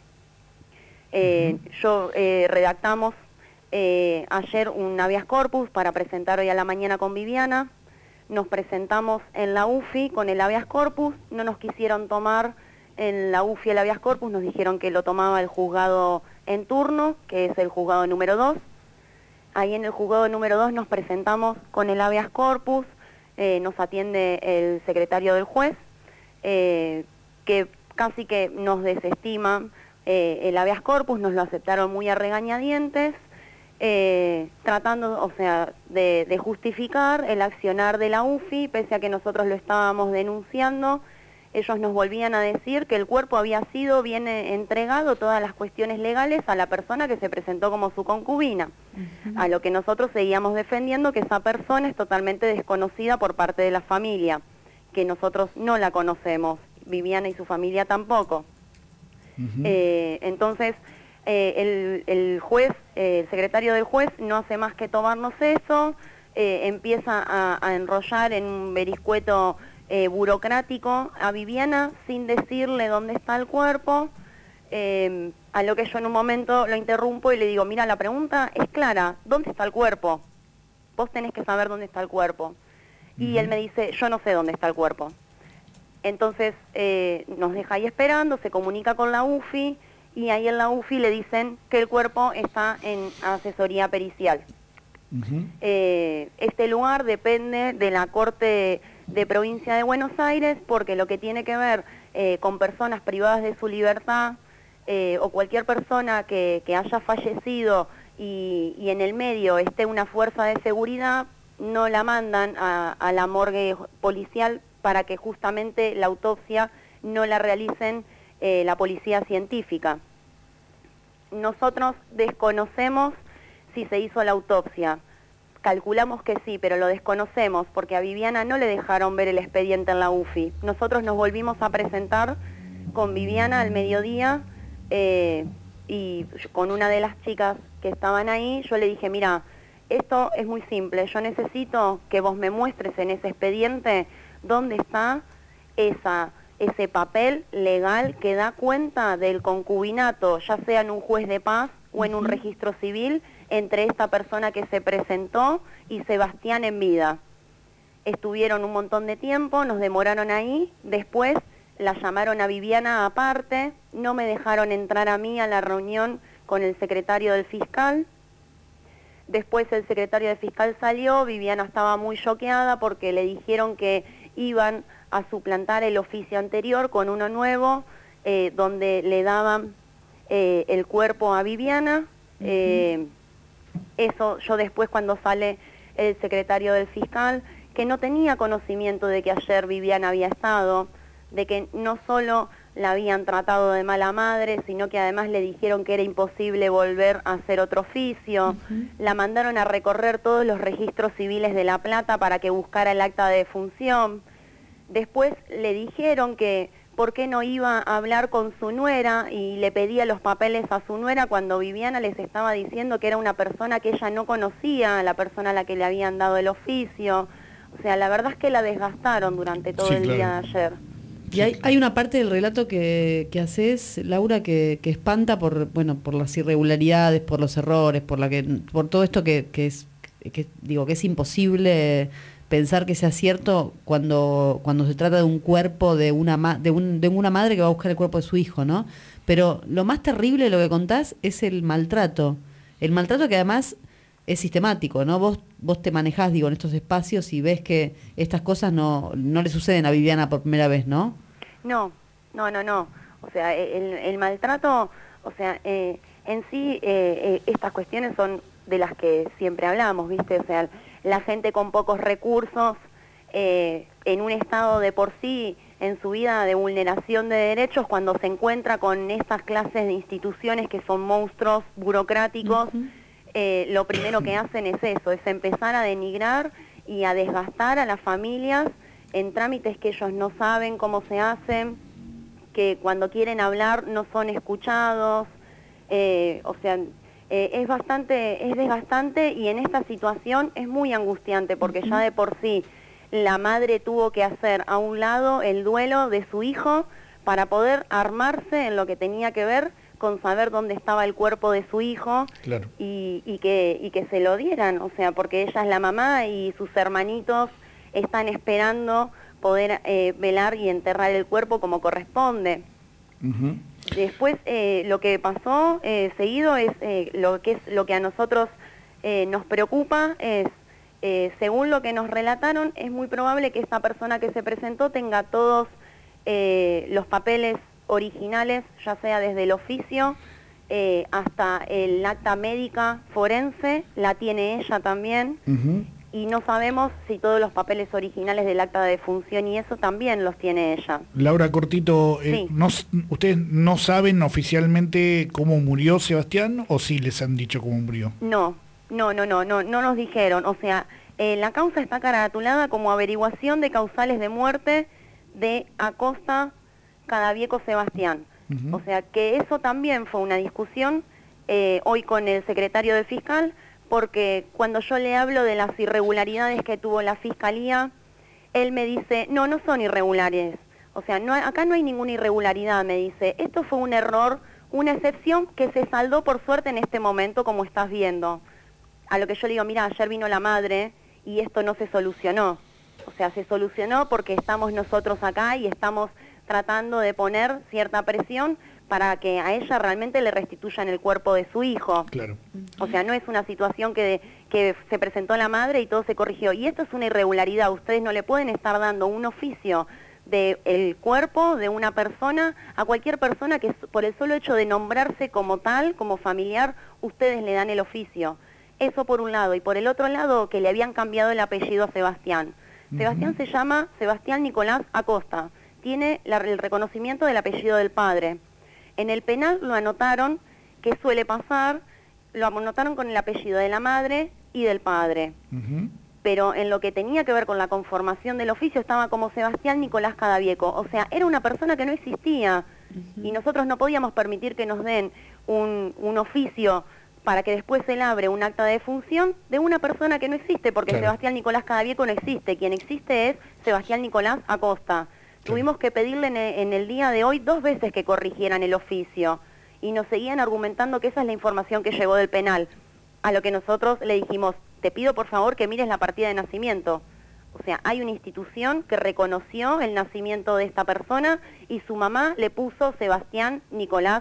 Redactamos ayer un habeas corpus para presentar hoy a la mañana con Viviana, nos presentamos en la UFI con el habeas corpus, no nos quisieron tomar en la UFI el habeas corpus, nos dijeron que lo tomaba el juzgado en turno, que es el juzgado número 2. Ahí en el juzgado número 2 nos presentamos con el habeas corpus, nos atiende el secretario del juez, que casi que nos desestima el habeas corpus, nos lo aceptaron muy a regañadientes, tratando, o sea, de justificar el accionar de la UFI, pese a que nosotros lo estábamos denunciando. Ellos nos volvían a decir que el cuerpo había sido bien entregado, todas las cuestiones legales, a la persona que se presentó como su concubina, a lo que nosotros seguíamos defendiendo, que esa persona es totalmente desconocida por parte de la familia, que nosotros no la conocemos, Viviana y su familia tampoco. Entonces, el juez, el secretario del juez no hace más que tomarnos eso, empieza a enrollar en un vericueto burocrático a Viviana sin decirle dónde está el cuerpo, a lo que yo en un momento lo interrumpo y le digo, mira, la pregunta es clara, ¿dónde está el cuerpo? Vos tenés que saber dónde está el cuerpo. Y él me dice, yo no sé dónde está el cuerpo. Entonces nos deja ahí esperando, se comunica con la UFI y ahí en la UFI le dicen que el cuerpo está en asesoría pericial. Este lugar depende de la Corte de Provincia de Buenos Aires porque lo que tiene que ver con personas privadas de su libertad o cualquier persona que haya fallecido y en el medio esté una fuerza de seguridad, no la mandan a la morgue policial para que justamente la autopsia no la realicen la policía científica. Nosotros desconocemos si se hizo la autopsia. Calculamos que sí, pero lo desconocemos porque a Viviana no le dejaron ver el expediente en la UFI. Nosotros nos volvimos a presentar con Viviana al mediodía y con una de las chicas que estaban ahí, yo le dije, mira, esto es muy simple, yo necesito que vos me muestres en ese expediente dónde está ese papel legal que da cuenta del concubinato, ya sea en un juez de paz o en un registro civil, entre esta persona que se presentó y Sebastián en vida. Estuvieron un montón de tiempo, nos demoraron ahí, después la llamaron a Viviana aparte, no me dejaron entrar a mí a la reunión con el secretario del fiscal. Después el secretario del fiscal salió, Viviana estaba muy choqueada porque le dijeron que iban a suplantar el oficio anterior con uno nuevo, donde le daban el cuerpo a Viviana. Eso yo después cuando sale el secretario del fiscal, que no tenía conocimiento de que ayer Viviana había estado, de que no solo la habían tratado de mala madre, sino que además le dijeron que era imposible volver a hacer otro oficio. La mandaron a recorrer todos los registros civiles de La Plata para que buscara el acta de defunción. Después le dijeron que por qué no iba a hablar con su nuera y le pedía los papeles a su nuera cuando Viviana les estaba diciendo que era una persona que ella no conocía, la persona a la que le habían dado el oficio. O sea, la verdad es que la desgastaron durante todo el día de ayer. Y hay una parte del relato que haces, Laura, que espanta por las irregularidades, por los errores, por todo esto que es imposible pensar que sea cierto cuando se trata de un cuerpo de una madre que va a buscar el cuerpo de su hijo, ¿no? Pero lo más terrible de lo que contás es el maltrato que además es sistemático, ¿no? Vos te manejás, en estos espacios y ves que estas cosas no le suceden a Viviana por primera vez, ¿no? No. O sea, el maltrato, o sea, en sí estas cuestiones son de las que siempre hablamos, ¿viste? O sea, la gente con pocos recursos, en un estado de por sí en su vida de vulneración de derechos, cuando se encuentra con estas clases de instituciones que son monstruos burocráticos, lo primero que hacen es eso, es empezar a denigrar y a desgastar a las familias en trámites que ellos no saben cómo se hacen, que cuando quieren hablar no son escuchados, o sea, es desgastante y en esta situación es muy angustiante porque ya de por sí la madre tuvo que hacer a un lado el duelo de su hijo para poder armarse en lo que tenía que ver con saber dónde estaba el cuerpo de su hijo. Claro. y que se lo dieran, o sea, porque ella es la mamá y sus hermanitos están esperando poder velar y enterrar el cuerpo como corresponde. Después lo que pasó seguido es lo que a nosotros nos preocupa es, según lo que nos relataron, es muy probable que esta persona que se presentó tenga todos los papeles originales, ya sea desde el oficio hasta el acta médica forense, la tiene ella también, y no sabemos si todos los papeles originales del acta de defunción y eso también los tiene ella. Laura, cortito, Sí. ¿ustedes no saben oficialmente cómo murió Sebastián o sí les han dicho cómo murió? No nos dijeron, o sea, la causa está caratulada como averiguación de causales de muerte de Acosta Cadavieco Sebastián. O sea, que eso también fue una discusión hoy con el secretario del fiscal, porque cuando yo le hablo de las irregularidades que tuvo la Fiscalía, él me dice, no son irregulares. O sea, acá no hay ninguna irregularidad, me dice. Esto fue un error, una excepción que se saldó por suerte en este momento, como estás viendo. A lo que yo le digo, mira, ayer vino la madre y esto no se solucionó. O sea, se solucionó porque estamos nosotros acá y estamos tratando de poner cierta presión para que a ella realmente le restituyan el cuerpo de su hijo. Claro. O sea, no es una situación que se presentó la madre y todo se corrigió. Y esto es una irregularidad. Ustedes no le pueden estar dando un oficio del cuerpo de una persona a cualquier persona que por el solo hecho de nombrarse como tal, como familiar, ustedes le dan el oficio. Eso por un lado. Y por el otro lado, que le habían cambiado el apellido a Sebastián. Sebastián se llama Sebastián Nicolás Acosta. Tiene el reconocimiento del apellido del padre. En el penal lo anotaron, que suele pasar, lo anotaron con el apellido de la madre y del padre. Pero en lo que tenía que ver con la conformación del oficio estaba como Sebastián Nicolás Cadavieco. O sea, era una persona que no existía. Y nosotros no podíamos permitir que nos den un oficio para que después se labre un acta de defunción de una persona que no existe, porque claro, Sebastián Nicolás Cadavieco no existe. Quien existe es Sebastián Nicolás Acosta. Tuvimos que pedirle en el día de hoy 2 veces que corrigieran el oficio y nos seguían argumentando que esa es la información que llegó del penal. A lo que nosotros le dijimos, te pido por favor que mires la partida de nacimiento. O sea, hay una institución que reconoció el nacimiento de esta persona y su mamá le puso Sebastián Nicolás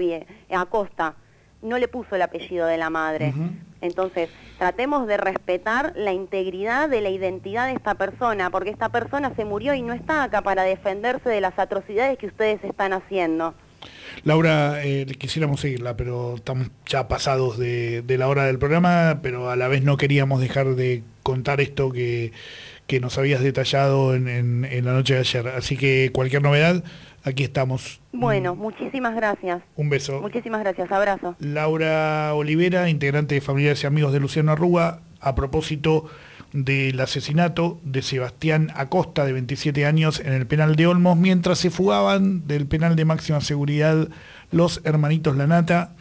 Acosta. No le puso el apellido de la madre. Entonces, tratemos de respetar la integridad de la identidad de esta persona, porque esta persona se murió y no está acá para defenderse de las atrocidades que ustedes están haciendo. Laura, quisiéramos seguirla, pero estamos ya pasados de la hora del programa, pero a la vez no queríamos dejar de contar esto que nos habías detallado en la noche de ayer. Así que cualquier novedad, aquí estamos. Bueno, muchísimas gracias. Un beso. Muchísimas gracias, abrazo. Laura Olivera, integrante de Familiares y Amigos de Luciano Arruga, a propósito del asesinato de Sebastián Acosta, de 27 años, en el penal de Olmos, mientras se fugaban del penal de máxima seguridad los hermanitos Lanata.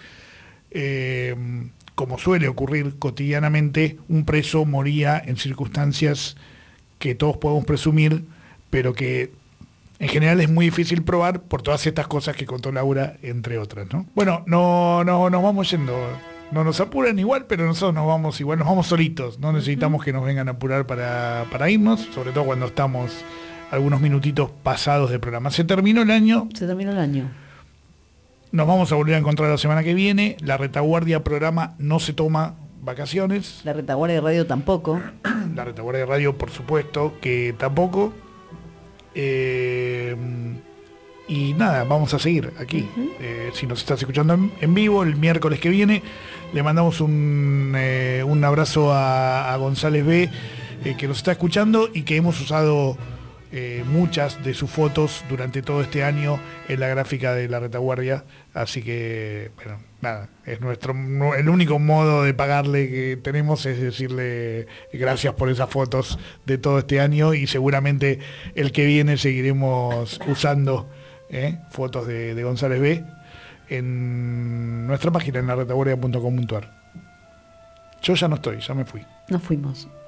Como suele ocurrir cotidianamente, un preso moría en circunstancias que todos podemos presumir, pero que en general es muy difícil probar por todas estas cosas que contó Laura, entre otras, ¿no? Bueno, no nos vamos yendo. No nos apuran igual, pero nosotros nos vamos igual, nos vamos solitos. No necesitamos que nos vengan a apurar para irnos, sobre todo cuando estamos algunos minutitos pasados de programa. Se terminó el año. Nos vamos a volver a encontrar la semana que viene. La Retaguardia programa no se toma vacaciones. La Retaguardia de Radio tampoco. La Retaguardia de Radio, por supuesto, que tampoco. Y nada, vamos a seguir aquí. Si nos estás escuchando en vivo, el miércoles que viene, le mandamos un abrazo a González B, que nos está escuchando y que hemos usado muchas de sus fotos durante todo este año en la gráfica de la Retaguardia. Así que, bueno, nada, es el único modo de pagarle que tenemos es decirle gracias por esas fotos de todo este año, y seguramente el que viene seguiremos usando fotos de González B en nuestra página, en laretaguardia.com.ar. Yo ya no estoy, ya me fui. Nos fuimos.